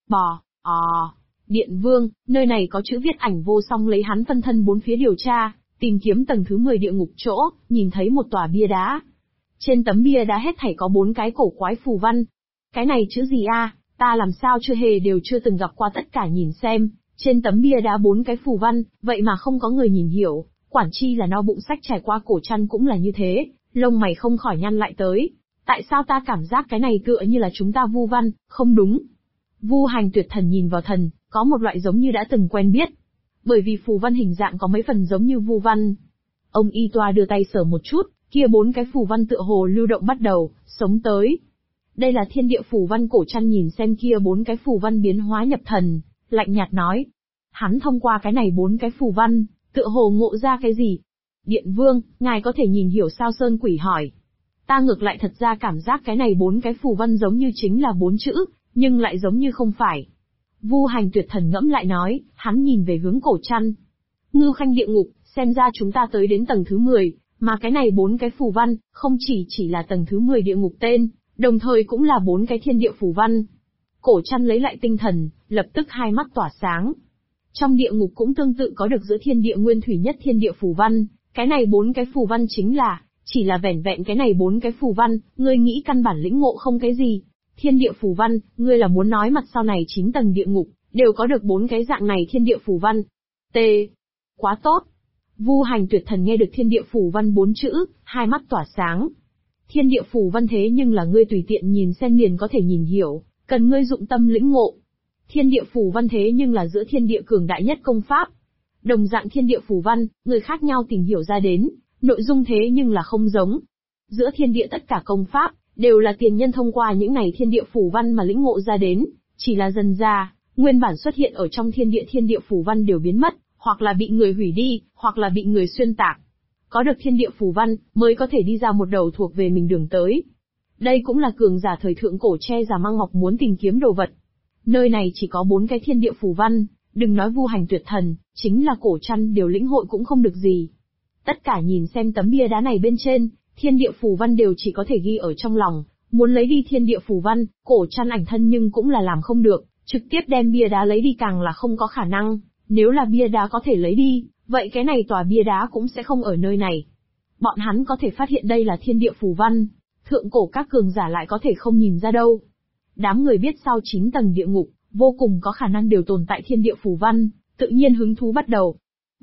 Điện vương, nơi này có chữ viết ảnh vô song lấy hắn phân thân bốn phía điều tra, tìm kiếm tầng thứ 10 địa ngục chỗ, nhìn thấy một tòa bia đá. Trên tấm bia đá hết thảy có 4 cái cổ quái phù văn. Cái này chữ gì a? Ta làm sao chưa từng gặp qua tất cả nhìn xem, trên tấm bia đá 4 cái phù văn, vậy mà không có người nhìn hiểu, quản chi là no bụng sách trải qua Cổ Trăn cũng là như thế, lông mày không khỏi nhăn lại tới. Tại sao ta cảm giác cái này tựa như là chúng ta vu văn, không đúng. Vu Hành Tuyệt Thần nhìn vào thần, có một loại giống như đã từng quen biết. Bởi vì phù văn hình dạng có mấy phần giống như vu văn. Ông Y Toa đưa tay sờ một chút, kia 4 cái phù văn tựa hồ lưu động bắt đầu, sống tới. Đây là thiên địa phù văn. Cổ Trăn nhìn xem kia 4 cái phù văn biến hóa nhập thần, lạnh nhạt nói. Hắn thông qua cái này 4 cái phù văn, tựa hồ ngộ ra cái gì? Điện vương, ngài có thể nhìn hiểu sao? Sơn Quỷ hỏi. Ta ngược lại thật ra cảm giác cái này 4 cái phù văn giống như chính là 4 chữ, nhưng lại giống như không phải. Vu Hành Tuyệt Thần ngẫm lại nói, hắn nhìn về hướng Cổ Trăn. Ngưu Khanh địa ngục, xem ra chúng ta tới đến tầng thứ 10, mà cái này 4 cái phù văn, không chỉ là tầng thứ 10 địa ngục tên, đồng thời cũng là 4 cái thiên địa phù văn. Cổ Trăn lấy lại tinh thần, lập tức hai mắt tỏa sáng. Trong địa ngục cũng tương tự có được giữa thiên địa nguyên thủy nhất thiên địa phù văn, cái này 4 cái phù văn chính là, chỉ là vẻn vẹn cái này 4 cái phù văn, ngươi nghĩ căn bản lĩnh ngộ không cái gì. Thiên địa phù văn, ngươi là muốn nói mặt sau này 9 tầng địa ngục, đều có được 4 cái dạng này thiên địa phù văn. T. Quá tốt. Vu Hành Tuyệt Thần nghe được thiên địa phù văn 4 chữ, hai mắt tỏa sáng. Thiên địa phù văn thế nhưng là ngươi tùy tiện nhìn xem liền có thể nhìn hiểu, cần ngươi dụng tâm lĩnh ngộ. Thiên địa phù văn thế nhưng là giữa thiên địa cường đại nhất công pháp. Đồng dạng thiên địa phù văn, người khác nhau tìm hiểu ra đến, nội dung thế nhưng là không giống. Giữa thiên địa tất cả công pháp, đều là tiền nhân thông qua những này thiên địa phù văn mà lĩnh ngộ ra đến, chỉ là dần ra, nguyên bản xuất hiện ở trong thiên địa phù văn đều biến mất, hoặc là bị người hủy đi, hoặc là bị người xuyên tạc. Có được thiên địa phù văn, mới có thể đi ra một đầu thuộc về mình đường tới. Đây cũng là cường giả thời thượng cổ che giả mang ngọc muốn tìm kiếm đồ vật. Nơi này chỉ có 4 cái thiên địa phù văn, đừng nói vu hành tuyệt thần, chính là cổ trăn đều lĩnh hội cũng không được gì. Tất cả nhìn xem tấm bia đá này bên trên, thiên địa phù văn đều chỉ có thể ghi ở trong lòng, muốn lấy đi thiên địa phù văn, cổ trăn ảnh thân nhưng cũng là làm không được, trực tiếp đem bia đá lấy đi càng là không có khả năng, nếu là bia đá có thể lấy đi, vậy cái này tòa bia đá cũng sẽ không ở nơi này. Bọn hắn có thể phát hiện đây là thiên địa phù văn, thượng cổ các cường giả lại có thể không nhìn ra đâu. Đám người biết sau 9 tầng địa ngục, vô cùng có khả năng đều tồn tại thiên địa phù văn, tự nhiên hứng thú bắt đầu.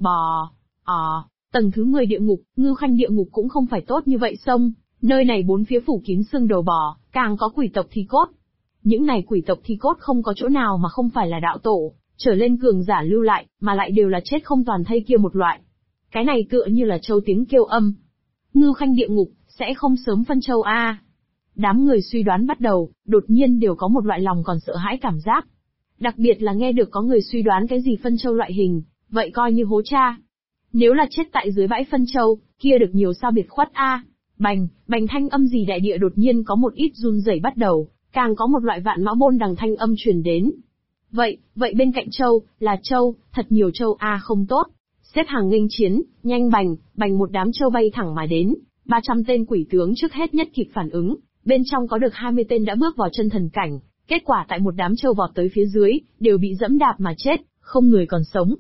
Tầng thứ 10 địa ngục, Ngưu Khanh địa ngục cũng không phải tốt như vậy sông, nơi này 4 phía phủ kín xương đầu bò, càng có quỷ tộc thi cốt. Những này quỷ tộc thi cốt không có chỗ nào mà không phải là đạo tổ, trở lên cường giả lưu lại, mà lại đều là chết không toàn thây kia một loại. Cái này tựa như là châu tiếng kêu âm. Ngưu Khanh địa ngục, sẽ không sớm phân châu a. Đám người suy đoán bắt đầu, đột nhiên đều có một loại lòng còn sợ hãi cảm giác. Đặc biệt là nghe được có người suy đoán cái gì phân châu loại hình, vậy coi như hố cha. Nếu là chết tại dưới bãi phân châu, kia được nhiều sao biệt khuất a. Bành, bành thanh âm gì đại địa đột nhiên có một ít run rẩy bắt đầu, càng có một loại vạn mã bôn đằng thanh âm truyền đến. Vậy bên cạnh châu, là châu, thật nhiều châu a không tốt. Xếp hàng nghênh chiến, nhanh bành một đám châu bay thẳng mà đến, 300 tên quỷ tướng trước hết nhất kịp phản ứng, bên trong có được 20 tên đã bước vào chân thần cảnh, kết quả tại một đám châu vọt tới phía dưới, đều bị dẫm đạp mà chết, không người còn sống.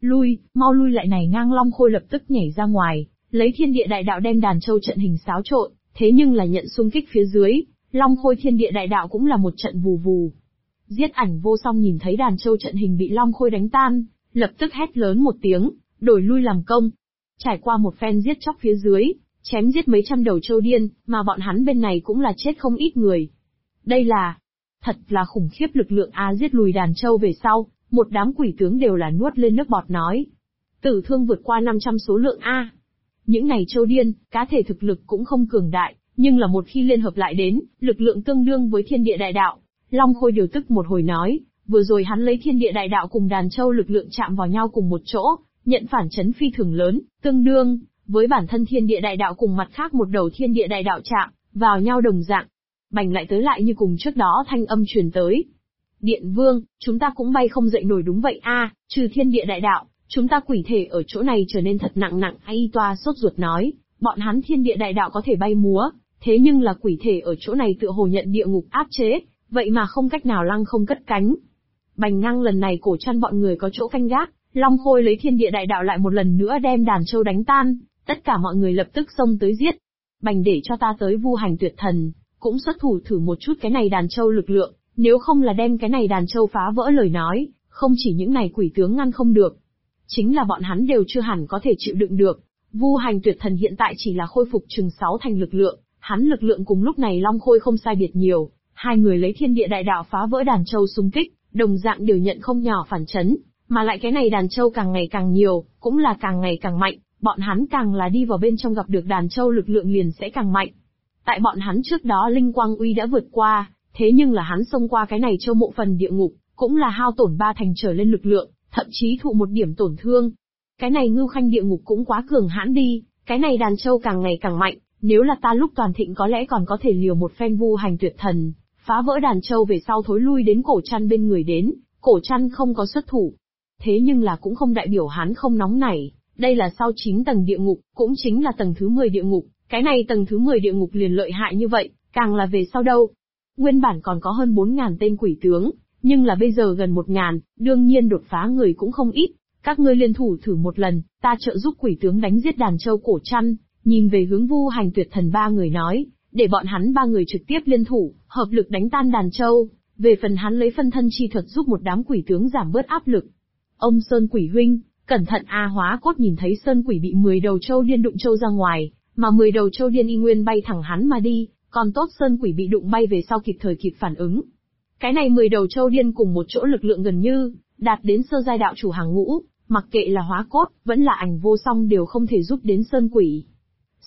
Mau lui lại này ngang Long Khôi lập tức nhảy ra ngoài, lấy thiên địa đại đạo đem đàn châu trận hình xáo trộn, thế nhưng là nhận xung kích phía dưới, Long Khôi thiên địa đại đạo cũng là một trận vù vù. Giết ảnh vô song nhìn thấy đàn châu trận hình bị Long Khôi đánh tan, lập tức hét lớn một tiếng, đổi lui làm công. Trải qua một phen giết chóc phía dưới, chém giết mấy trăm đầu châu điên, mà bọn hắn bên này cũng là chết không ít người. Đây là, thật là khủng khiếp lực lượng a, giết lùi đàn châu về sau, một đám quỷ tướng đều là nuốt lên nước bọt nói. Tử thương vượt qua 500 số lượng a. Những này châu điên, cá thể thực lực cũng không cường đại, nhưng là một khi liên hợp lại đến, lực lượng tương đương với thiên địa đại đạo. Long Khôi điều tức một hồi nói, vừa rồi hắn lấy thiên địa đại đạo cùng đàn châu lực lượng chạm vào nhau cùng một chỗ, nhận phản chấn phi thường lớn, tương đương với bản thân thiên địa đại đạo cùng mặt khác một đầu thiên địa đại đạo chạm vào nhau đồng dạng. Bành lại tới lại như cùng trước đó thanh âm truyền tới. Điện Vương, chúng ta cũng bay không dậy nổi đúng vậy a, trừ thiên địa đại đạo, chúng ta quỷ thể ở chỗ này trở nên thật nặng. Ai toa sốt ruột nói, bọn hắn thiên địa đại đạo có thể bay múa, thế nhưng là quỷ thể ở chỗ này tựa hồ nhận địa ngục áp chế, vậy mà không cách nào lăng không cất cánh. Bành ngang lần này cổ chăn bọn người có chỗ canh gác, Long Khôi lấy thiên địa đại đạo lại một lần nữa đem đàn châu đánh tan, tất cả mọi người lập tức xông tới giết. Bành để cho ta tới vu hành tuyệt thần, cũng xuất thủ thử một chút cái này đàn châu lực lượng, nếu không là đem cái này đàn châu phá vỡ lời nói, không chỉ những này quỷ tướng ngăn không được, chính là bọn hắn đều chưa hẳn có thể chịu đựng được. Vu hành tuyệt thần hiện tại chỉ là khôi phục chừng 6 thành lực lượng, hắn lực lượng cùng lúc này Long Khôi không sai biệt nhiều, hai người lấy thiên địa đại đạo phá vỡ đàn châu xung kích, đồng dạng đều nhận không nhỏ phản chấn, mà lại cái này đàn châu càng ngày càng nhiều, cũng là càng ngày càng mạnh, bọn hắn càng là đi vào bên trong gặp được đàn châu lực lượng liền sẽ càng mạnh. Tại bọn hắn trước đó linh quang uy đã vượt qua, thế nhưng là hắn xông qua cái này châu mộ phần địa ngục, cũng là hao tổn 3 thành trở lên lực lượng, thậm chí thụ một điểm tổn thương. Cái này Ngưu Khanh địa ngục cũng quá cường hãn đi, cái này đàn châu càng ngày càng mạnh, nếu là ta lúc toàn thịnh có lẽ còn có thể liều một phen vu hành tuyệt thần, phá vỡ đàn châu về sau thối lui đến cổ chăn bên người đến, cổ chăn không có xuất thủ. Thế nhưng là cũng không đại biểu hắn không nóng nảy, đây là sau 9 tầng địa ngục, cũng chính là tầng thứ 10 địa ngục, cái này tầng thứ 10 địa ngục liền lợi hại như vậy, càng là về sau đâu. Nguyên bản còn có hơn 4.000 tên quỷ tướng, nhưng là bây giờ gần 1.000, đương nhiên đột phá người cũng không ít. Các ngươi liên thủ thử một lần, ta trợ giúp quỷ tướng đánh giết đàn châu cổ chăn, nhìn về hướng vu hành tuyệt thần 3 người nói, để bọn hắn 3 người trực tiếp liên thủ, hợp lực đánh tan đàn châu, về phần hắn lấy phân thân chi thuật giúp một đám quỷ tướng giảm bớt áp lực. Ông Sơn Quỷ huynh, cẩn thận a. Hóa Cốt nhìn thấy Sơn Quỷ bị 10 đầu châu điên đụng châu ra ngoài, mà 10 đầu châu điên y nguyên bay thẳng hắn mà đi, còn tốt Sơn Quỷ bị đụng bay về sau kịp thời kịp phản ứng. Cái này 10 đầu châu điên cùng một chỗ lực lượng gần như đạt đến sơ giai đạo chủ hàng ngũ, mặc kệ là Hóa Cốt, vẫn là Ảnh Vô Song đều không thể giúp đến Sơn Quỷ.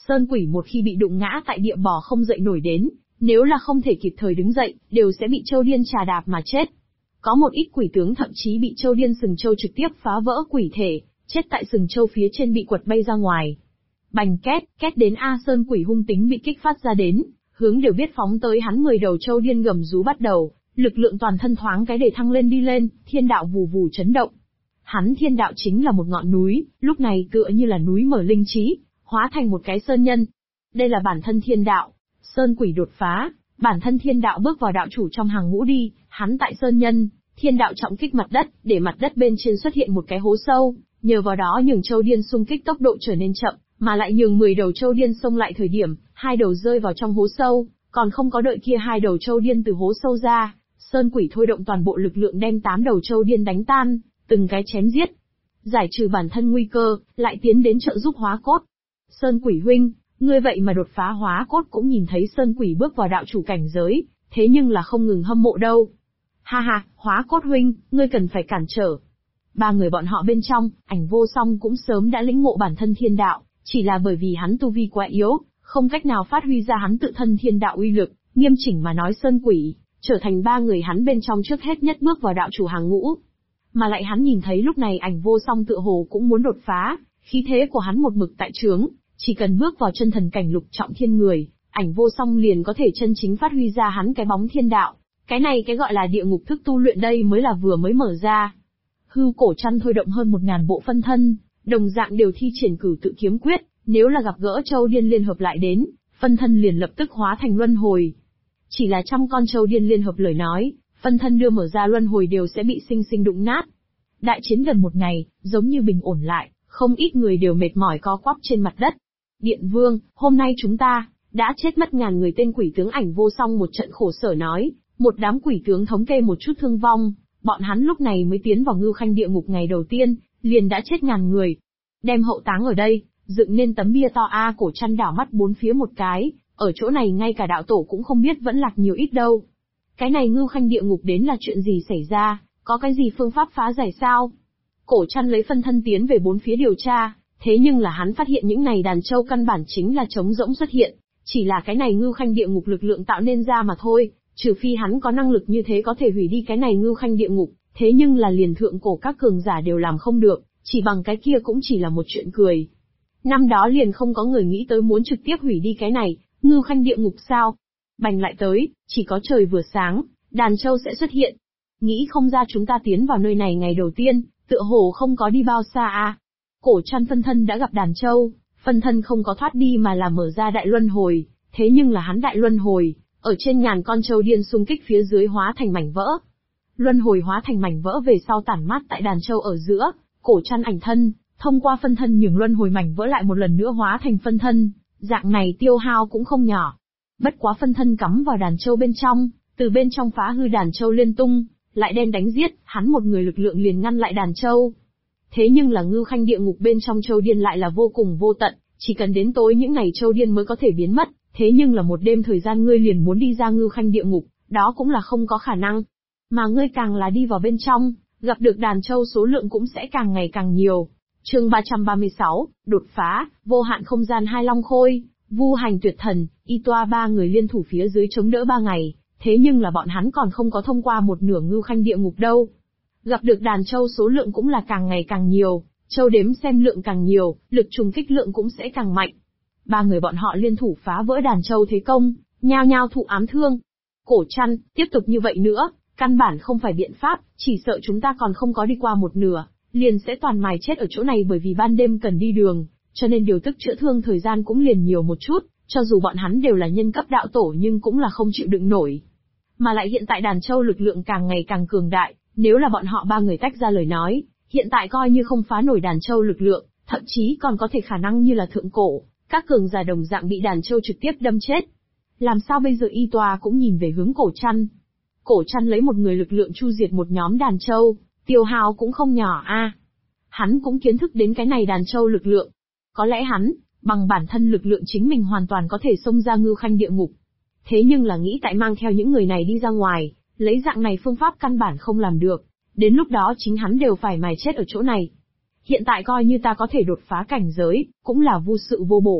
Sơn quỷ một khi bị đụng ngã tại địa bò không dậy nổi đến, nếu là không thể kịp thời đứng dậy, đều sẽ bị trâu điên trà đạp mà chết. Có một ít quỷ tướng thậm chí bị trâu điên sừng trâu trực tiếp phá vỡ quỷ thể, chết tại sừng trâu phía trên bị quật bay ra ngoài. Bành két, két đến A Sơn quỷ hung tính bị kích phát ra đến, hướng đều biết phóng tới hắn 10 đầu trâu điên gầm rú bắt đầu, lực lượng toàn thân thoáng cái để thăng lên đi lên, thiên đạo vù vù chấn động. Hắn thiên đạo chính là một ngọn núi, lúc này tựa như là núi mở linh trí, hóa thành một cái sơn nhân. Đây là bản thân thiên đạo, Sơn quỷ đột phá, bản thân thiên đạo bước vào đạo chủ trong hàng ngũ đi, hắn tại sơn nhân, thiên đạo trọng kích mặt đất, để mặt đất bên trên xuất hiện một cái hố sâu, nhờ vào đó nhường trâu điên xung kích tốc độ trở nên chậm, mà lại nhường 10 đầu trâu điên xông lại thời điểm, 2 đầu rơi vào trong hố sâu, còn không có đợi kia 2 đầu trâu điên từ hố sâu ra, Sơn quỷ thôi động toàn bộ lực lượng đem 8 đầu trâu điên đánh tan, từng cái chém giết. Giải trừ bản thân nguy cơ, lại tiến đến trợ giúp hóa cốt. Sơn quỷ huynh, ngươi vậy mà đột phá hóa cốt cũng nhìn thấy Sơn quỷ bước vào đạo chủ cảnh giới, thế nhưng là không ngừng hâm mộ đâu. Ha ha, hóa cốt huynh, ngươi cần phải cản trở. Ba người bọn họ bên trong, Ảnh Vô Song cũng sớm đã lĩnh ngộ bản thân thiên đạo, chỉ là bởi vì hắn tu vi quá yếu, không cách nào phát huy ra hắn tự thân thiên đạo uy lực, nghiêm chỉnh mà nói Sơn quỷ, trở thành ba người hắn bên trong trước hết nhất bước vào đạo chủ hàng ngũ. Mà lại hắn nhìn thấy lúc này Ảnh Vô Song tựa hồ cũng muốn đột phá, khí thế của hắn một mực tại trướng, chỉ cần bước vào chân thần cảnh lục trọng thiên người, Ảnh Vô Song liền có thể chân chính phát huy ra hắn cái bóng thiên đạo. Cái này cái gọi là địa ngục thức tu luyện đây mới là vừa mới mở ra. Hưu Cổ Trăn thôi động hơn 1000 bộ phân thân, đồng dạng đều thi triển cửu tự kiếm quyết, nếu là gặp gỡ trâu điên liên hợp lại đến, phân thân liền lập tức hóa thành luân hồi. Chỉ là trăm con trâu điên liên hợp lời nói, phân thân đưa mở ra luân hồi đều sẽ bị sinh sinh đụng nát. Đại chiến gần một ngày, giống như bình ổn lại, không ít người đều mệt mỏi co quắp trên mặt đất. Điện Vương, hôm nay chúng ta đã chết mất ngàn người, tên quỷ tướng Ảnh Vô Song một trận khổ sở nói, một đám quỷ tướng thống kê một chút thương vong, bọn hắn lúc này mới tiến vào Ngưu Khanh địa ngục ngày đầu tiên, liền đã chết ngàn người. Đem hậu táng ở đây, dựng nên tấm bia to. A Cổ Trăn đảo mắt bốn phía một cái, ở chỗ này ngay cả đạo tổ cũng không biết vẫn lạc nhiều ít đâu. Cái này Ngưu Khanh địa ngục đến là chuyện gì xảy ra, có cái gì phương pháp phá giải sao? Cổ Trăn lấy phân thân tiến về bốn phía điều tra, thế nhưng là hắn phát hiện những này đàn trâu căn bản chính là trống rỗng xuất hiện, chỉ là cái này Ngưu Khanh địa ngục lực lượng tạo nên ra mà thôi, trừ phi hắn có năng lực như thế có thể hủy đi cái này Ngưu Khanh địa ngục, thế nhưng là liền thượng cổ các cường giả đều làm không được, chỉ bằng cái kia cũng chỉ là một chuyện cười. Năm đó liền không có người nghĩ tới muốn trực tiếp hủy đi cái này Ngưu Khanh địa ngục sao? Bành lại tới, chỉ có trời vừa sáng, đàn trâu sẽ xuất hiện. Nghĩ không ra chúng ta tiến vào nơi này ngày đầu tiên, tựa hồ không có đi bao xa à. Cổ Trăn phân thân đã gặp đàn trâu, phân thân không có thoát đi mà là mở ra đại luân hồi, thế nhưng là hắn đại luân hồi, ở trên ngàn con trâu điên xung kích phía dưới hóa thành mảnh vỡ. Luân hồi hóa thành mảnh vỡ về sau tản mát tại đàn trâu ở giữa, Cổ Trăn ảnh thân, thông qua phân thân nhường luân hồi mảnh vỡ lại một lần nữa hóa thành phân thân, dạng này tiêu hao cũng không nhỏ. Bất quá phân thân cắm vào đàn trâu bên trong, từ bên trong phá hư đàn trâu liên tung, lại đem đánh giết, hắn một người lực lượng liền ngăn lại đàn trâu. Thế nhưng là Ngưu Khanh địa ngục bên trong trâu điên lại là vô cùng vô tận, chỉ cần đến tối những ngày trâu điên mới có thể biến mất, thế nhưng là một đêm thời gian ngươi liền muốn đi ra Ngưu Khanh địa ngục, đó cũng là không có khả năng. Mà ngươi càng là đi vào bên trong, gặp được đàn trâu số lượng cũng sẽ càng ngày càng nhiều. Chương 336, đột phá, vô hạn không gian hai long khôi, Vu Hành Tuyệt Thần, Y Toa ba người liên thủ phía dưới chống đỡ 3 ngày, thế nhưng là bọn hắn còn không có thông qua một nửa Ngưu Khanh địa ngục đâu. Gặp được đàn trâu số lượng cũng là càng ngày càng nhiều, trâu đếm xem lượng càng nhiều, lực trùng kích lượng cũng sẽ càng mạnh. 3 người bọn họ liên thủ phá vỡ đàn trâu thế công, nhao nhao thụ ám thương. Cổ Trăn, tiếp tục như vậy nữa, căn bản không phải biện pháp, chỉ sợ chúng ta còn không có đi qua một nửa, liền sẽ toàn mài chết ở chỗ này, bởi vì ban đêm cần đi đường, cho nên điều tức chữa thương thời gian cũng liền nhiều một chút, cho dù bọn hắn đều là nhân cấp đạo tổ nhưng cũng là không chịu đựng nổi. Mà lại hiện tại đàn trâu lực lượng càng ngày càng cường đại, nếu là bọn họ 3 người tách ra lời nói, hiện tại coi như không phá nổi đàn trâu lực lượng, thậm chí còn có thể khả năng như là thượng cổ, các cường giả đồng dạng bị đàn trâu trực tiếp đâm chết. Làm sao bây giờ? Y Toa cũng nhìn về hướng Cổ Trăn. Cổ Trăn lấy một người lực lượng chu diệt một nhóm đàn trâu, tiêu hao cũng không nhỏ a. Hắn cũng kiến thức đến cái này đàn trâu lực lượng. Có lẽ hắn, bằng bản thân lực lượng chính mình hoàn toàn có thể xông ra Ngưu Khanh địa ngục. Thế nhưng là nghĩ tại mang theo những người này đi ra ngoài, lấy dạng này phương pháp căn bản không làm được, đến lúc đó chính hắn đều phải mài chết ở chỗ này. Hiện tại coi như ta có thể đột phá cảnh giới, cũng là vô sự vô bổ,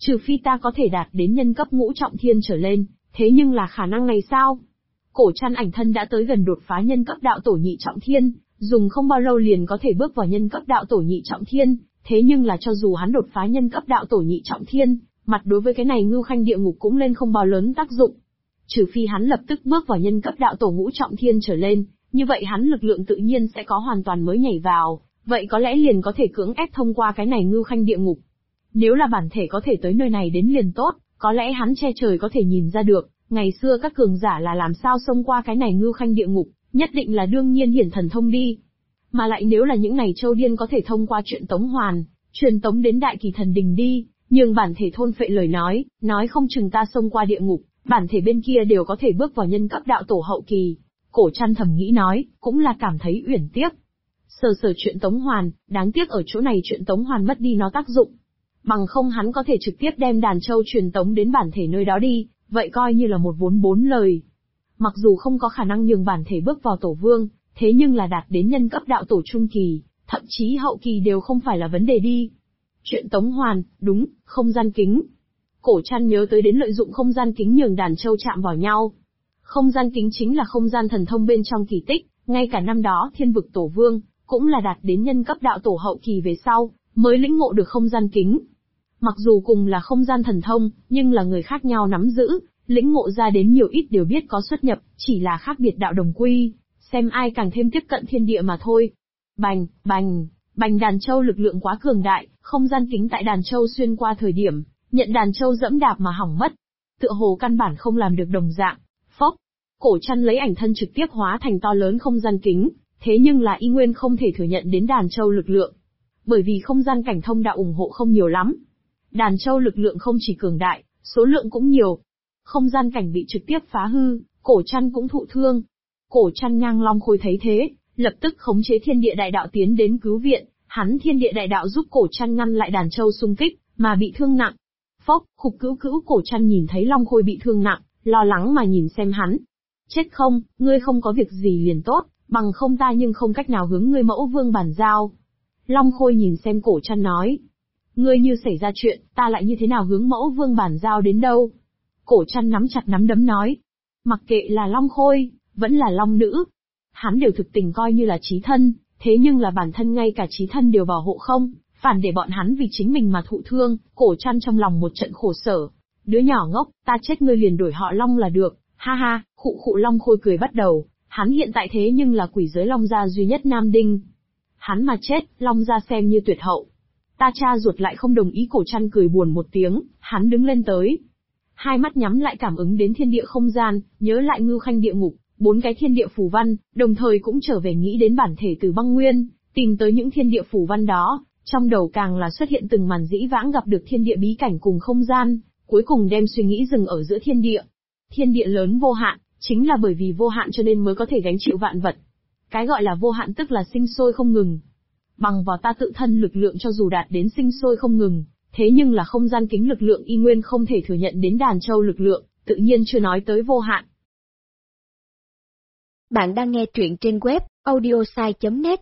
Trừ phi ta có thể đạt đến nhân cấp ngũ trọng thiên trở lên, thế nhưng là khả năng này sao? Cổ Trăn ảnh thân đã tới gần đột phá nhân cấp đạo tổ nhị trọng thiên, dùng không bao lâu liền có thể bước vào nhân cấp đạo tổ nhị trọng thiên, thế nhưng là cho dù hắn đột phá nhân cấp đạo tổ nhị trọng thiên, mặt đối với cái này Ngưu Khanh địa ngục cũng lên không bao lớn tác dụng. Trừ phi hắn lập tức bước vào nhân cấp đạo tổ ngũ trọng thiên trở lên, như vậy hắn lực lượng tự nhiên sẽ có hoàn toàn mới nhảy vào, vậy có lẽ liền có thể cưỡng ép thông qua cái này Ngưu Khanh địa ngục. Nếu là bản thể có thể tới nơi này đến liền tốt, có lẽ hắn che trời có thể nhìn ra được, ngày xưa các cường giả là làm sao xông qua cái này Ngưu Khanh địa ngục, nhất định là đương nhiên hiển thần thông đi. Mà lại nếu là những này châu điên có thể thông qua chuyện tống hoàn, truyền tống đến đại kỳ thần đình đi, nhưng bản thể thôn phệ lời nói không chừng ta xông qua địa ngục, bản thể bên kia đều có thể bước vào nhân cấp đạo tổ hậu kỳ. Cổ Trăn thầm nghĩ nói, cũng là cảm thấy uyển tiếc. Sờ chuyện tống hoàn, đáng tiếc ở chỗ này chuyện tống hoàn mất đi nó tác dụng. Bằng không hắn có thể trực tiếp đem đàn châu truyền tống đến bản thể nơi đó đi, vậy coi như là một vốn bốn lời. Mặc dù không có khả năng nhường bản thể bước vào tổ vương, thế nhưng là đạt đến nhân cấp đạo tổ trung kỳ, thậm chí hậu kỳ đều không phải là vấn đề đi. Chuyện tống hoàn, đúng, không gian kính. Cổ Trăn nhớ tới đến lợi dụng không gian kính nhường đàn châu chạm vào nhau. Không gian kính chính là không gian thần thông bên trong kỳ tích, ngay cả năm đó Thiên Vực Tổ Vương, cũng là đạt đến nhân cấp đạo tổ hậu kỳ về sau, mới lĩnh ngộ được không gian kính. Mặc dù cùng là không gian thần thông, nhưng là người khác nhau nắm giữ, lĩnh ngộ ra đến nhiều ít đều biết có xuất nhập, chỉ là khác biệt đạo đồng quy, xem ai càng thêm tiếp cận thiên địa mà thôi. Bành, bành, bành đàn châu lực lượng quá cường đại, không gian kính tại đàn châu xuyên qua thời điểm, nhận đàn châu dẫm đạp mà hỏng mất. Tựa hồ căn bản không làm được đồng dạng. Phốc, Cổ Trăn lấy ảnh thân trực tiếp hóa thành to lớn không gian kính, thế nhưng là y nguyên không thể thừa nhận đến đàn châu lực lượng. Bởi vì không gian cảnh thông đạo ủng hộ không nhiều lắm. Đàn châu lực lượng không chỉ cường đại, số lượng cũng nhiều. Không gian cảnh bị trực tiếp phá hư, Cổ Trăn cũng thụ thương. Cổ Trăn ngang long khôi thấy thế, lập tức khống chế thiên địa đại đạo tiến đến cứu viện, hắn thiên địa đại đạo giúp Cổ Trăn ngăn lại đàn châu xung kích, mà bị thương nặng. Phốc, Khục Cữu Cữu Cổ Trăn nhìn thấy long khôi bị thương nặng, lo lắng mà nhìn xem hắn. Chết không, ngươi không có việc gì liền tốt, bằng không ta nhưng không cách nào hướng ngươi mẫu vương bàn giao. Long khôi nhìn xem Cổ Trăn nói. Ngươi như xảy ra chuyện, ta lại như thế nào hướng mẫu vương bàn giao đến đâu? Cổ Trăn nắm chặt nắm đấm nói. Mặc kệ là long khôi, vẫn là long nữ. Hắn đều thực tình coi như là chí thân, thế nhưng là bản thân ngay cả chí thân đều bảo hộ không, phản để bọn hắn vì chính mình mà thụ thương. Cổ Trăn trong lòng một trận khổ sở. Đứa nhỏ ngốc, ta chết ngươi liền đổi họ Long là được, ha ha. Khụ Long khôi cười bắt đầu, hắn hiện tại thế nhưng là quỷ giới Long gia duy nhất nam đinh. Hắn mà chết, Long gia xem như tuyệt hậu. Ta cha ruột lại không đồng ý. Cổ Trăn cười buồn một tiếng, hắn đứng lên tới. Hai mắt nhắm lại cảm ứng đến thiên địa không gian, nhớ lại Ngưu Khanh địa ngục, 4 cái thiên địa phù văn, đồng thời cũng trở về nghĩ đến bản thể từ băng nguyên, tìm tới những thiên địa phù văn đó, trong đầu càng là xuất hiện từng màn dĩ vãng gặp được thiên địa bí cảnh cùng không gian, cuối cùng đem suy nghĩ dừng ở giữa thiên địa. Thiên địa lớn vô hạn, chính là bởi vì vô hạn cho nên mới có thể gánh chịu vạn vật. Cái gọi là vô hạn tức là sinh sôi không ngừng. Bằng vào ta tự thân lực lượng cho dù đạt đến sinh sôi không ngừng, thế nhưng là không gian kính lực lượng y nguyên không thể thừa nhận đến đàn châu lực lượng, tự nhiên chưa nói tới vô hạn. Bạn đang nghe truyện trên web audiosai.net.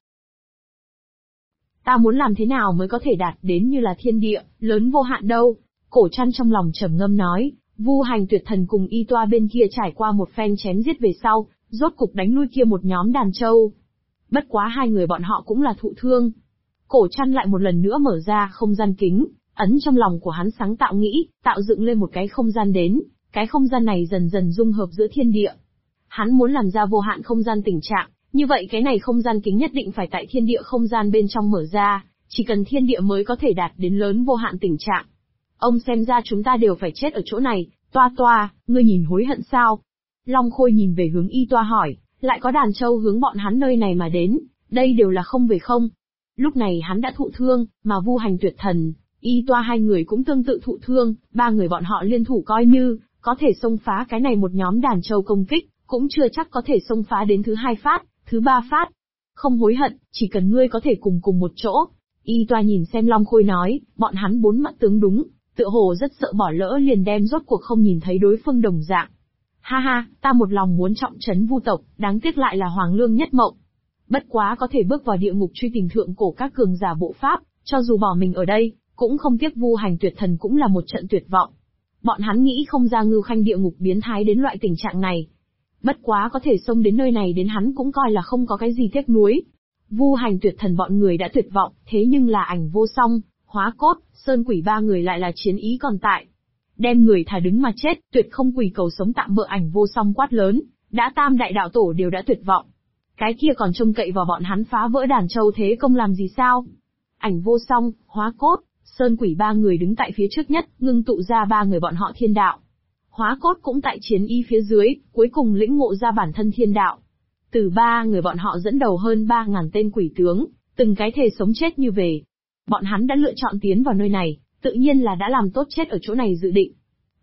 Ta muốn làm thế nào mới có thể đạt đến như là thiên địa, lớn vô hạn đâu? Cổ Trăn trong lòng trầm ngâm nói. Vu Hành Tuyệt Thần cùng Y Toa bên kia trải qua một phen chém giết về sau, rốt cục đánh lui kia một nhóm đàn châu. Bất quá hai người bọn họ cũng là thụ thương. Cổ Trăn lại một lần nữa mở ra không gian kính, ấn trong lòng của hắn sáng tạo nghĩ, tạo dựng lên một cái không gian đến, cái không gian này dần dần dung hợp giữa thiên địa. Hắn muốn làm ra vô hạn không gian tình trạng, như vậy cái này không gian kính nhất định phải tại thiên địa không gian bên trong mở ra, chỉ cần thiên địa mới có thể đạt đến lớn vô hạn tình trạng. Ông xem ra chúng ta đều phải chết ở chỗ này, Toa, ngươi nhìn hối hận sao? Long Khôi nhìn về hướng Y Toa hỏi, lại có đàn châu hướng bọn hắn nơi này mà đến, đây đều là không về không. Lúc này hắn đã thụ thương, mà Vu Hành Tuyệt Thần, Y Toa hai người cũng tương tự thụ thương, ba người bọn họ liên thủ coi như có thể xông phá cái này một nhóm đàn châu công kích, cũng chưa chắc có thể xông phá đến thứ 2 phát, thứ 3 phát. Không hối hận, chỉ cần ngươi có thể cùng một chỗ. Y Toa nhìn xem Long Khôi nói, bọn hắn 4 mắt tướng đúng, tựa hồ rất sợ bỏ lỡ liền đem rốt cuộc không nhìn thấy đối phương đồng dạng. Ha ha, ta một lòng muốn trọng trấn Vu tộc, đáng tiếc lại là Hoàng Lương nhất mộng. Bất quá có thể bước vào địa ngục truy tìm thượng cổ các cường giả bộ pháp, cho dù bỏ mình ở đây, Cũng không tiếc Vu Hành Tuyệt Thần cũng là một trận tuyệt vọng. Bọn hắn nghĩ không ra Ngưu Khanh địa ngục biến thái đến loại tình trạng này. Bất quá có thể xông đến nơi này đến hắn cũng coi là không có cái gì tiếc nuối. Vu Hành Tuyệt Thần bọn người đã tuyệt vọng, thế nhưng là Ảnh Vô Song, Hóa Cốt, Sơn Quỷ ba người lại là chiến ý còn tại. Đem người thả đứng mà chết, tuyệt không quỳ cầu sống tạm bợ. Ảnh Vô Song quát lớn, đã tam đại đạo tổ đều đã tuyệt vọng. Cái kia còn trông cậy vào bọn hắn phá vỡ Đàn Châu Thế Công làm gì sao? Ảnh Vô Song, Hóa Cốt, Sơn Quỷ ba người đứng tại phía trước nhất, ngưng tụ ra ba người bọn họ thiên đạo. Hóa Cốt cũng tại chiến ý phía dưới, cuối cùng lĩnh ngộ ra bản thân thiên đạo. Từ ba người bọn họ dẫn đầu hơn 3.000 tên quỷ tướng, từng cái thề sống chết như về. Bọn hắn đã lựa chọn tiến vào nơi này, tự nhiên là đã làm tốt chết ở chỗ này dự định.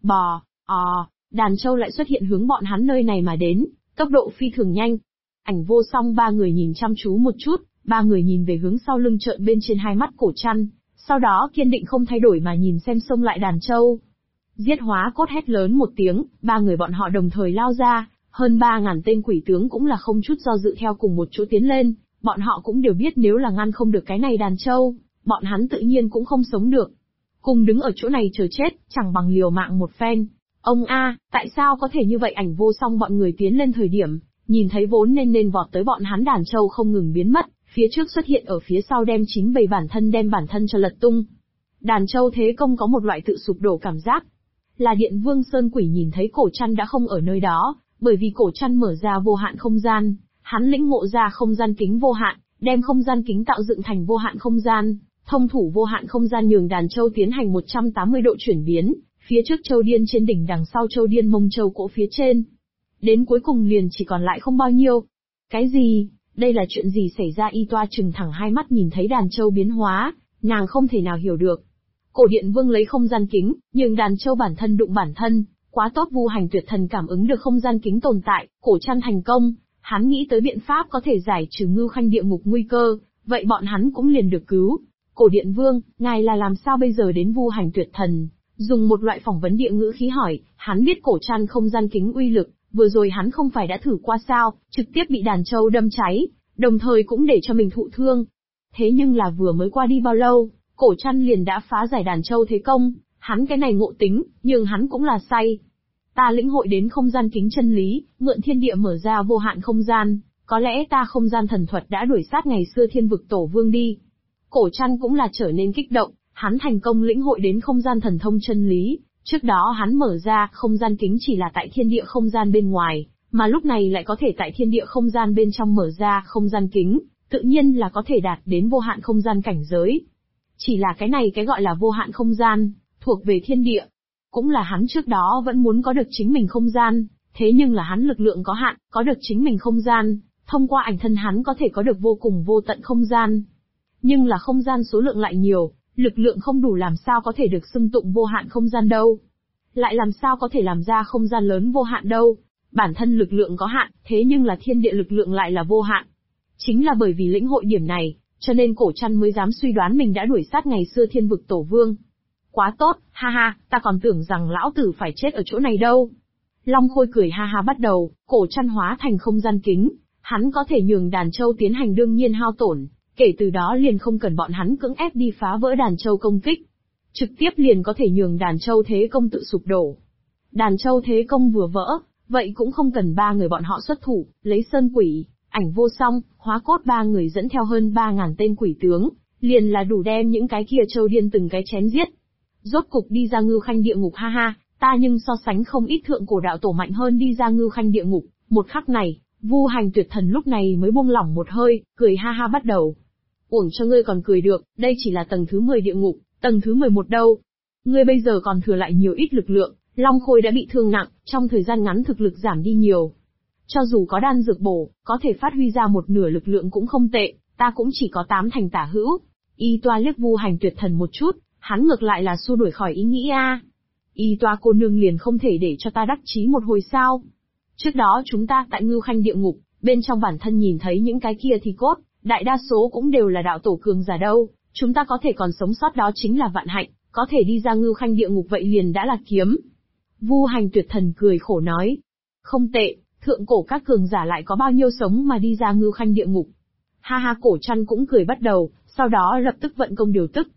Đàn Châu lại xuất hiện hướng bọn hắn nơi này mà đến, tốc độ phi thường nhanh. Ảnh Vô Song ba người nhìn chăm chú một chút, ba người nhìn về hướng sau lưng trợn bên trên hai mắt Cổ Trăn, sau đó kiên định không thay đổi mà nhìn xem xông lại Đàn Châu. Giết! Hóa Cốt hét lớn một tiếng, ba người bọn họ đồng thời lao ra, hơn 3.000 tên quỷ tướng cũng là không chút do dự theo cùng một chỗ tiến lên, bọn họ cũng đều biết nếu là ngăn không được cái này Đàn Châu, bọn hắn tự nhiên cũng không sống được. Cùng đứng ở chỗ này chờ chết, chẳng bằng liều mạng một phen. Ông a, tại sao có thể như vậy? Ảnh Vô Song bọn người tiến lên thời điểm, nhìn thấy vốn nên vọt tới bọn hắn Đàn Châu không ngừng biến mất, phía trước xuất hiện ở phía sau đem chính bầy bản thân cho lật tung. Đàn Châu Thế Công có một loại tự sụp đổ cảm giác. Là Điện Vương Sơn Quỷ nhìn thấy Cổ Trăn đã không ở nơi đó, bởi vì Cổ Trăn mở ra vô hạn không gian, hắn lĩnh ngộ ra không gian kính vô hạn, đem không gian kính tạo dựng thành vô hạn không gian, thông thủ vô hạn không gian nhường Đàn Châu tiến hành 180 độ chuyển biến, phía trước Châu Điên trên đỉnh, đằng sau Châu Điên Mông Châu cỗ phía trên. Đến cuối cùng liền chỉ còn lại không bao nhiêu. Cái gì? Đây là chuyện gì xảy ra? Y Toa trừng thẳng hai mắt nhìn thấy Đàn Châu biến hóa, nàng không thể nào hiểu được. Cổ Điện Vương lấy không gian kính, nhưng Đàn Châu bản thân đụng bản thân, quá tốt. Vu Hành Tuyệt Thần cảm ứng được không gian kính tồn tại, Cổ Trăn thành công, hắn nghĩ tới biện pháp có thể giải trừ Ngưu Khanh địa ngục nguy cơ, vậy bọn hắn cũng liền được cứu. Cổ Điện Vương, ngài là làm sao bây giờ? Đến Vu Hành Tuyệt Thần, dùng một loại phỏng vấn địa ngữ khí hỏi, hắn biết Cổ Trăn không gian kính uy lực, vừa rồi hắn không phải đã thử qua sao, trực tiếp bị Đàn Châu đâm cháy, đồng thời cũng để cho mình thụ thương. Thế nhưng là vừa mới qua đi bao lâu, Cổ Trăn liền đã phá giải Đàn Châu Thế Công, hắn cái này ngộ tính, nhưng hắn cũng là say. Ta lĩnh hội đến không gian kính chân lý, mượn thiên địa mở ra vô hạn không gian, có lẽ ta không gian thần thuật đã đuổi sát ngày xưa Thiên Vực Tổ Vương đi. Cổ Trăn cũng là trở nên kích động, hắn thành công lĩnh hội đến không gian thần thông chân lý, trước đó hắn mở ra không gian kính chỉ là tại thiên địa không gian bên ngoài, mà lúc này lại có thể tại thiên địa không gian bên trong mở ra không gian kính, tự nhiên là có thể đạt đến vô hạn không gian cảnh giới. Chỉ là cái này cái gọi là vô hạn không gian, thuộc về thiên địa. Cũng là hắn trước đó vẫn muốn có được chính mình không gian, thế nhưng là hắn lực lượng có hạn, có được chính mình không gian, thông qua ảnh thân hắn có thể có được vô cùng vô tận không gian. Nhưng là không gian số lượng lại nhiều, lực lượng không đủ làm sao có thể được xưng tụng vô hạn không gian đâu. Lại làm sao có thể làm ra không gian lớn vô hạn đâu. Bản thân lực lượng có hạn, thế nhưng là thiên địa lực lượng lại là vô hạn. Chính là bởi vì lĩnh hội điểm này, cho nên Cổ Trăn mới dám suy đoán mình đã đuổi sát ngày xưa Thiên Vực Tổ Vương. Quá tốt, ha ha, ta còn tưởng rằng lão tử phải chết ở chỗ này đâu. Long Khôi cười ha ha bắt đầu, Cổ Trăn hóa thành không gian kính, hắn có thể nhường Đàn Châu tiến hành đương nhiên hao tổn, kể từ đó liền không cần bọn hắn cưỡng ép đi phá vỡ Đàn Châu công kích. Trực tiếp liền có thể nhường Đàn Châu Thế Công tự sụp đổ. Đàn Châu Thế Công vừa vỡ, vậy cũng không cần ba người bọn họ xuất thủ, lấy Sơn Quỷ, Ảnh Vô Song, Hóa Cốt ba người dẫn theo hơn 3.000 tên quỷ tướng, liền là đủ đem những cái kia Châu Điên từng cái chém giết. Rốt cục đi ra Ngưu Khanh địa ngục, ha ha, ta nhưng so sánh không ít thượng cổ đạo tổ mạnh hơn đi ra Ngưu Khanh địa ngục. Một khắc này, Vu Hành Tuyệt Thần lúc này mới buông lỏng một hơi, cười ha ha bắt đầu. Uổng cho ngươi còn cười được, đây chỉ là tầng thứ 10 địa ngục, tầng thứ 11 đâu. Ngươi bây giờ còn thừa lại nhiều ít lực lượng, Long Khôi đã bị thương nặng, trong thời gian ngắn thực lực giảm đi nhiều. Cho dù có đan dược bổ, có thể phát huy ra một nửa lực lượng cũng không tệ, ta cũng chỉ có 8 thành tả hữu. Y Toa liếc Vu Hành Tuyệt Thần một chút, hắn ngược lại là xua đuổi khỏi ý nghĩ a. Y Toa cô nương liền không thể để cho ta đắc chí một hồi sao? Trước đó chúng ta tại Ngưu Khanh địa ngục, bên trong bản thân nhìn thấy những cái kia thì cốt, đại đa số cũng đều là đạo tổ cường giả đâu, chúng ta có thể còn sống sót đó chính là vạn hạnh, có thể đi ra Ngưu Khanh địa ngục vậy liền đã là kiếm. Vu Hành Tuyệt Thần cười khổ nói, không tệ, thượng cổ các cường giả lại có bao nhiêu sống mà đi ra Ngưu Khanh địa ngục. Ha ha, Cổ Trăn cũng cười bắt đầu, sau đó lập tức vận công điều tức.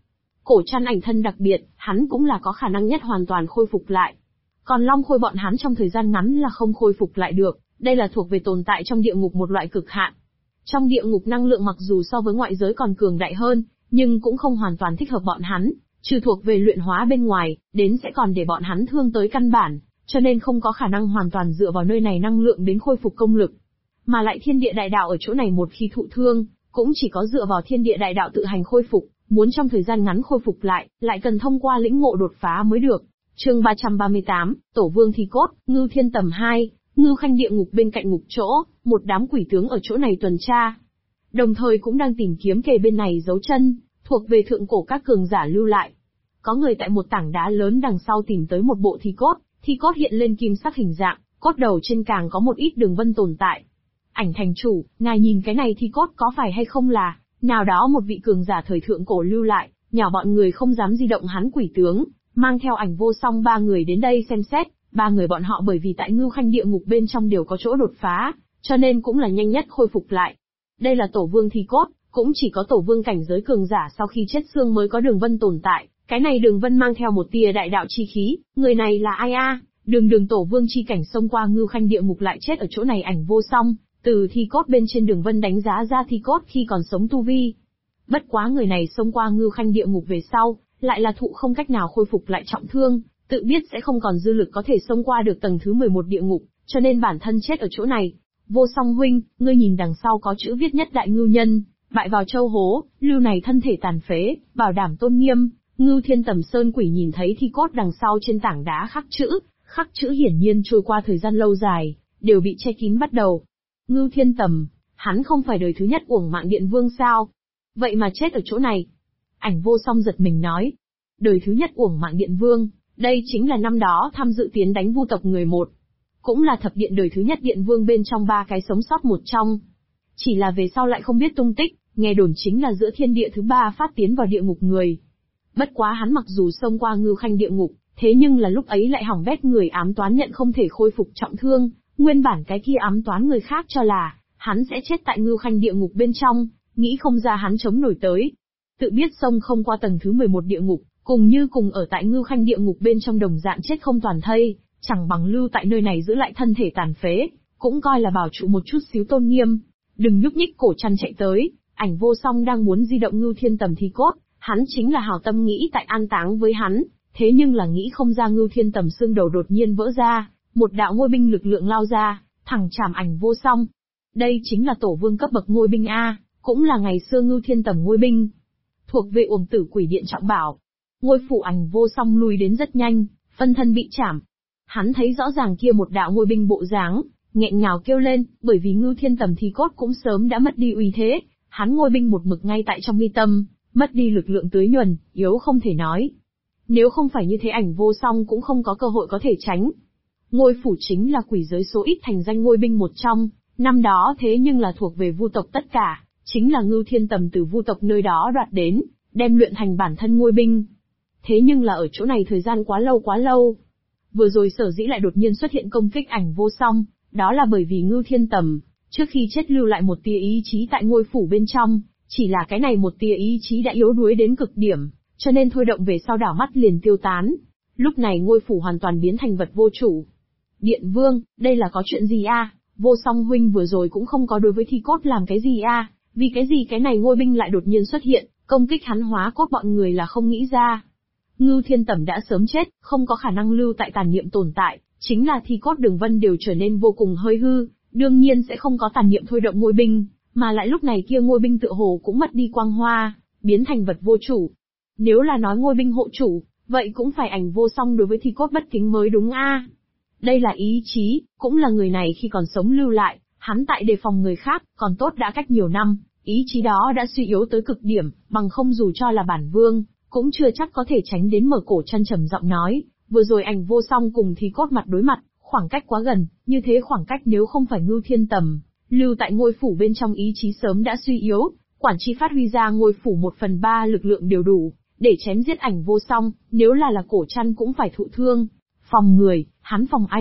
Cổ Trăn ảnh thân đặc biệt, hắn cũng là có khả năng nhất hoàn toàn khôi phục lại. Còn Long Khôi bọn hắn trong thời gian ngắn là không khôi phục lại được, đây là thuộc về tồn tại trong địa ngục một loại cực hạn. Trong địa ngục năng lượng mặc dù so với ngoại giới còn cường đại hơn, nhưng cũng không hoàn toàn thích hợp bọn hắn, trừ thuộc về luyện hóa bên ngoài, đến sẽ còn để bọn hắn thương tới căn bản, cho nên không có khả năng hoàn toàn dựa vào nơi này năng lượng đến khôi phục công lực. Mà lại thiên địa đại đạo ở chỗ này một khi thụ thương, cũng chỉ có dựa vào thiên địa đại đạo tự hành khôi phục, muốn trong thời gian ngắn khôi phục lại cần thông qua lĩnh ngộ đột phá mới được. Chương 338, Tổ Vương Thi Cốt, Ngưu Thiên Tầm 2, Ngưu Khanh địa ngục bên cạnh ngục chỗ, một đám quỷ tướng ở chỗ này tuần tra. Đồng thời cũng đang tìm kiếm kề bên này dấu chân, thuộc về thượng cổ các cường giả lưu lại. Có người tại một tảng đá lớn đằng sau tìm tới một bộ thi cốt hiện lên kim sắc hình dạng, cốt đầu trên càng có một ít đường vân tồn tại. Ảnh thành chủ, ngài nhìn cái này thi cốt có phải hay không là nào đó một vị cường giả thời thượng cổ lưu lại, nhỏ bọn người không dám di động hắn quỷ tướng, mang theo Ảnh Vô Song ba người đến đây xem xét, ba người bọn họ bởi vì tại Ngưu Khanh địa ngục bên trong đều có chỗ đột phá, cho nên cũng là nhanh nhất khôi phục lại. Đây là tổ vương thi cốt, cũng chỉ có tổ vương cảnh giới cường giả sau khi chết xương mới có đường vân tồn tại, cái này đường vân mang theo một tia đại đạo chi khí, người này là ai a? Đường tổ vương chi cảnh xông qua Ngưu Khanh địa ngục lại chết ở chỗ này. Ảnh Vô Song từ thi cốt bên trên đường vân đánh giá ra thi cốt khi còn sống tu vi. Bất quá người này xông qua Ngưu Khanh địa ngục về sau, lại là thụ không cách nào khôi phục lại trọng thương, tự biết sẽ không còn dư lực có thể xông qua được tầng thứ 11 địa ngục, cho nên bản thân chết ở chỗ này. Vô Song huynh, ngươi nhìn đằng sau có chữ viết nhất đại ngưu nhân, bại vào châu hố, lưu này thân thể tàn phế, bảo đảm tôn nghiêm. Ngưu Thiên Tầm Sơn quỷ nhìn thấy thi cốt đằng sau trên tảng đá khắc chữ hiển nhiên trôi qua thời gian lâu dài, đều bị che kín bắt đầu. Ngưu Thiên Tầm, hắn không phải đời thứ nhất Uổng Mạng Điện Vương sao? Vậy mà chết ở chỗ này. Ảnh Vô Song giật mình nói. Đời thứ nhất Uổng Mạng Điện Vương, đây chính là năm đó tham dự tiến đánh vu tộc người một. Cũng là thập điện đời thứ nhất điện vương bên trong ba cái sống sót một trong. Chỉ là về sau lại không biết tung tích, nghe đồn chính là giữa thiên địa thứ ba phát tiến vào địa ngục người. Bất quá hắn mặc dù xông qua Ngưu Khanh địa ngục, thế nhưng là lúc ấy lại hỏng bét người ám toán nhận không thể khôi phục trọng thương, nguyên bản cái kia ám toán người khác cho là hắn sẽ chết tại Ngưu Khanh địa ngục bên trong, nghĩ không ra hắn chống nổi tới. Tự biết xông không qua tầng thứ 11 địa ngục, cùng ở tại Ngưu Khanh địa ngục bên trong đồng dạng chết không toàn thây, chẳng bằng lưu tại nơi này giữ lại thân thể tàn phế, cũng coi là bảo trụ một chút xíu tôn nghiêm. Đừng nhúc nhích. Cổ Trăn chạy tới, Ảnh Vô Song đang muốn di động Ngưu Thiên Tầm thi cốt, hắn chính là hảo tâm nghĩ tại an táng với hắn, thế nhưng là nghĩ không ra Ngưu Thiên Tầm xương đầu đột nhiên vỡ ra, một đạo ngôi binh lực lượng lao ra, thẳng chạm Ảnh Vô Song. Đây chính là tổ vương cấp bậc ngôi binh a, cũng là ngày xưa Ngưu Thiên Tầm ngôi binh, thuộc về Uổng Tử Quỷ Điện trọng bảo. Ngôi phủ Ảnh Vô Song lùi đến rất nhanh, phân thân bị chạm. Hắn thấy rõ ràng kia một đạo ngôi binh bộ dáng, nghẹn ngào kêu lên, bởi vì Ngưu Thiên Tầm thi cốt cũng sớm đã mất đi uy thế, hắn ngôi binh một mực ngay tại trong mi tâm, mất đi lực lượng tưới nhuần, yếu không thể nói. Nếu không phải như thế Ảnh Vô Song cũng không có cơ hội có thể tránh. Ngôi phủ chính là quỷ giới số ít thành danh ngôi binh một trong, năm đó thế nhưng là thuộc về vu tộc tất cả, chính là Ngưu Thiên Tầm từ vu tộc nơi đó đoạt đến, đem luyện thành bản thân ngôi binh. Thế nhưng là ở chỗ này thời gian quá lâu. Vừa rồi sở dĩ lại đột nhiên xuất hiện công kích Ảnh Vô Song, đó là bởi vì Ngưu Thiên Tầm, trước khi chết lưu lại một tia ý chí tại ngôi phủ bên trong, chỉ là cái này một tia ý chí đã yếu đuối đến cực điểm, cho nên thôi động về sau đảo mắt liền tiêu tán. Lúc này ngôi phủ hoàn toàn biến thành vật vô chủ. Điện Vương, đây là có chuyện gì a? Vô Song huynh vừa rồi cũng không có đối với thi cốt làm cái gì a? Vì cái gì cái này ngôi binh lại đột nhiên xuất hiện, công kích hắn hóa cốt bọn người là không nghĩ ra. Ngưu Thiên Tầm đã sớm chết, không có khả năng lưu tại tàn niệm tồn tại, chính là thi cốt đường vân đều trở nên vô cùng hơi hư, đương nhiên sẽ không có tàn niệm thôi động ngôi binh, mà lại lúc này kia ngôi binh tựa hồ cũng mất đi quang hoa, biến thành vật vô chủ. Nếu là nói ngôi binh hộ chủ, vậy cũng phải Ảnh Vô Song đối với thi cốt bất kính mới đúng a. Đây là ý chí, cũng là người này khi còn sống lưu lại, hắn tại đề phòng người khác, còn tốt đã cách nhiều năm, ý chí đó đã suy yếu tới cực điểm, bằng không dù cho là bản vương, cũng chưa chắc có thể tránh đến. Mở Cổ Trăn trầm giọng nói, vừa rồi Ảnh Vô Song cùng thi cốt mặt đối mặt, khoảng cách quá gần, như thế khoảng cách nếu không phải Ngưu Thiên Tầm, lưu tại ngôi phủ bên trong ý chí sớm đã suy yếu, quản chi phát huy ra ngôi phủ 1/3 lực lượng đều đủ, để chém giết Ảnh Vô Song, nếu là Cổ Trăn cũng phải thụ thương. Phòng người, hắn phòng ai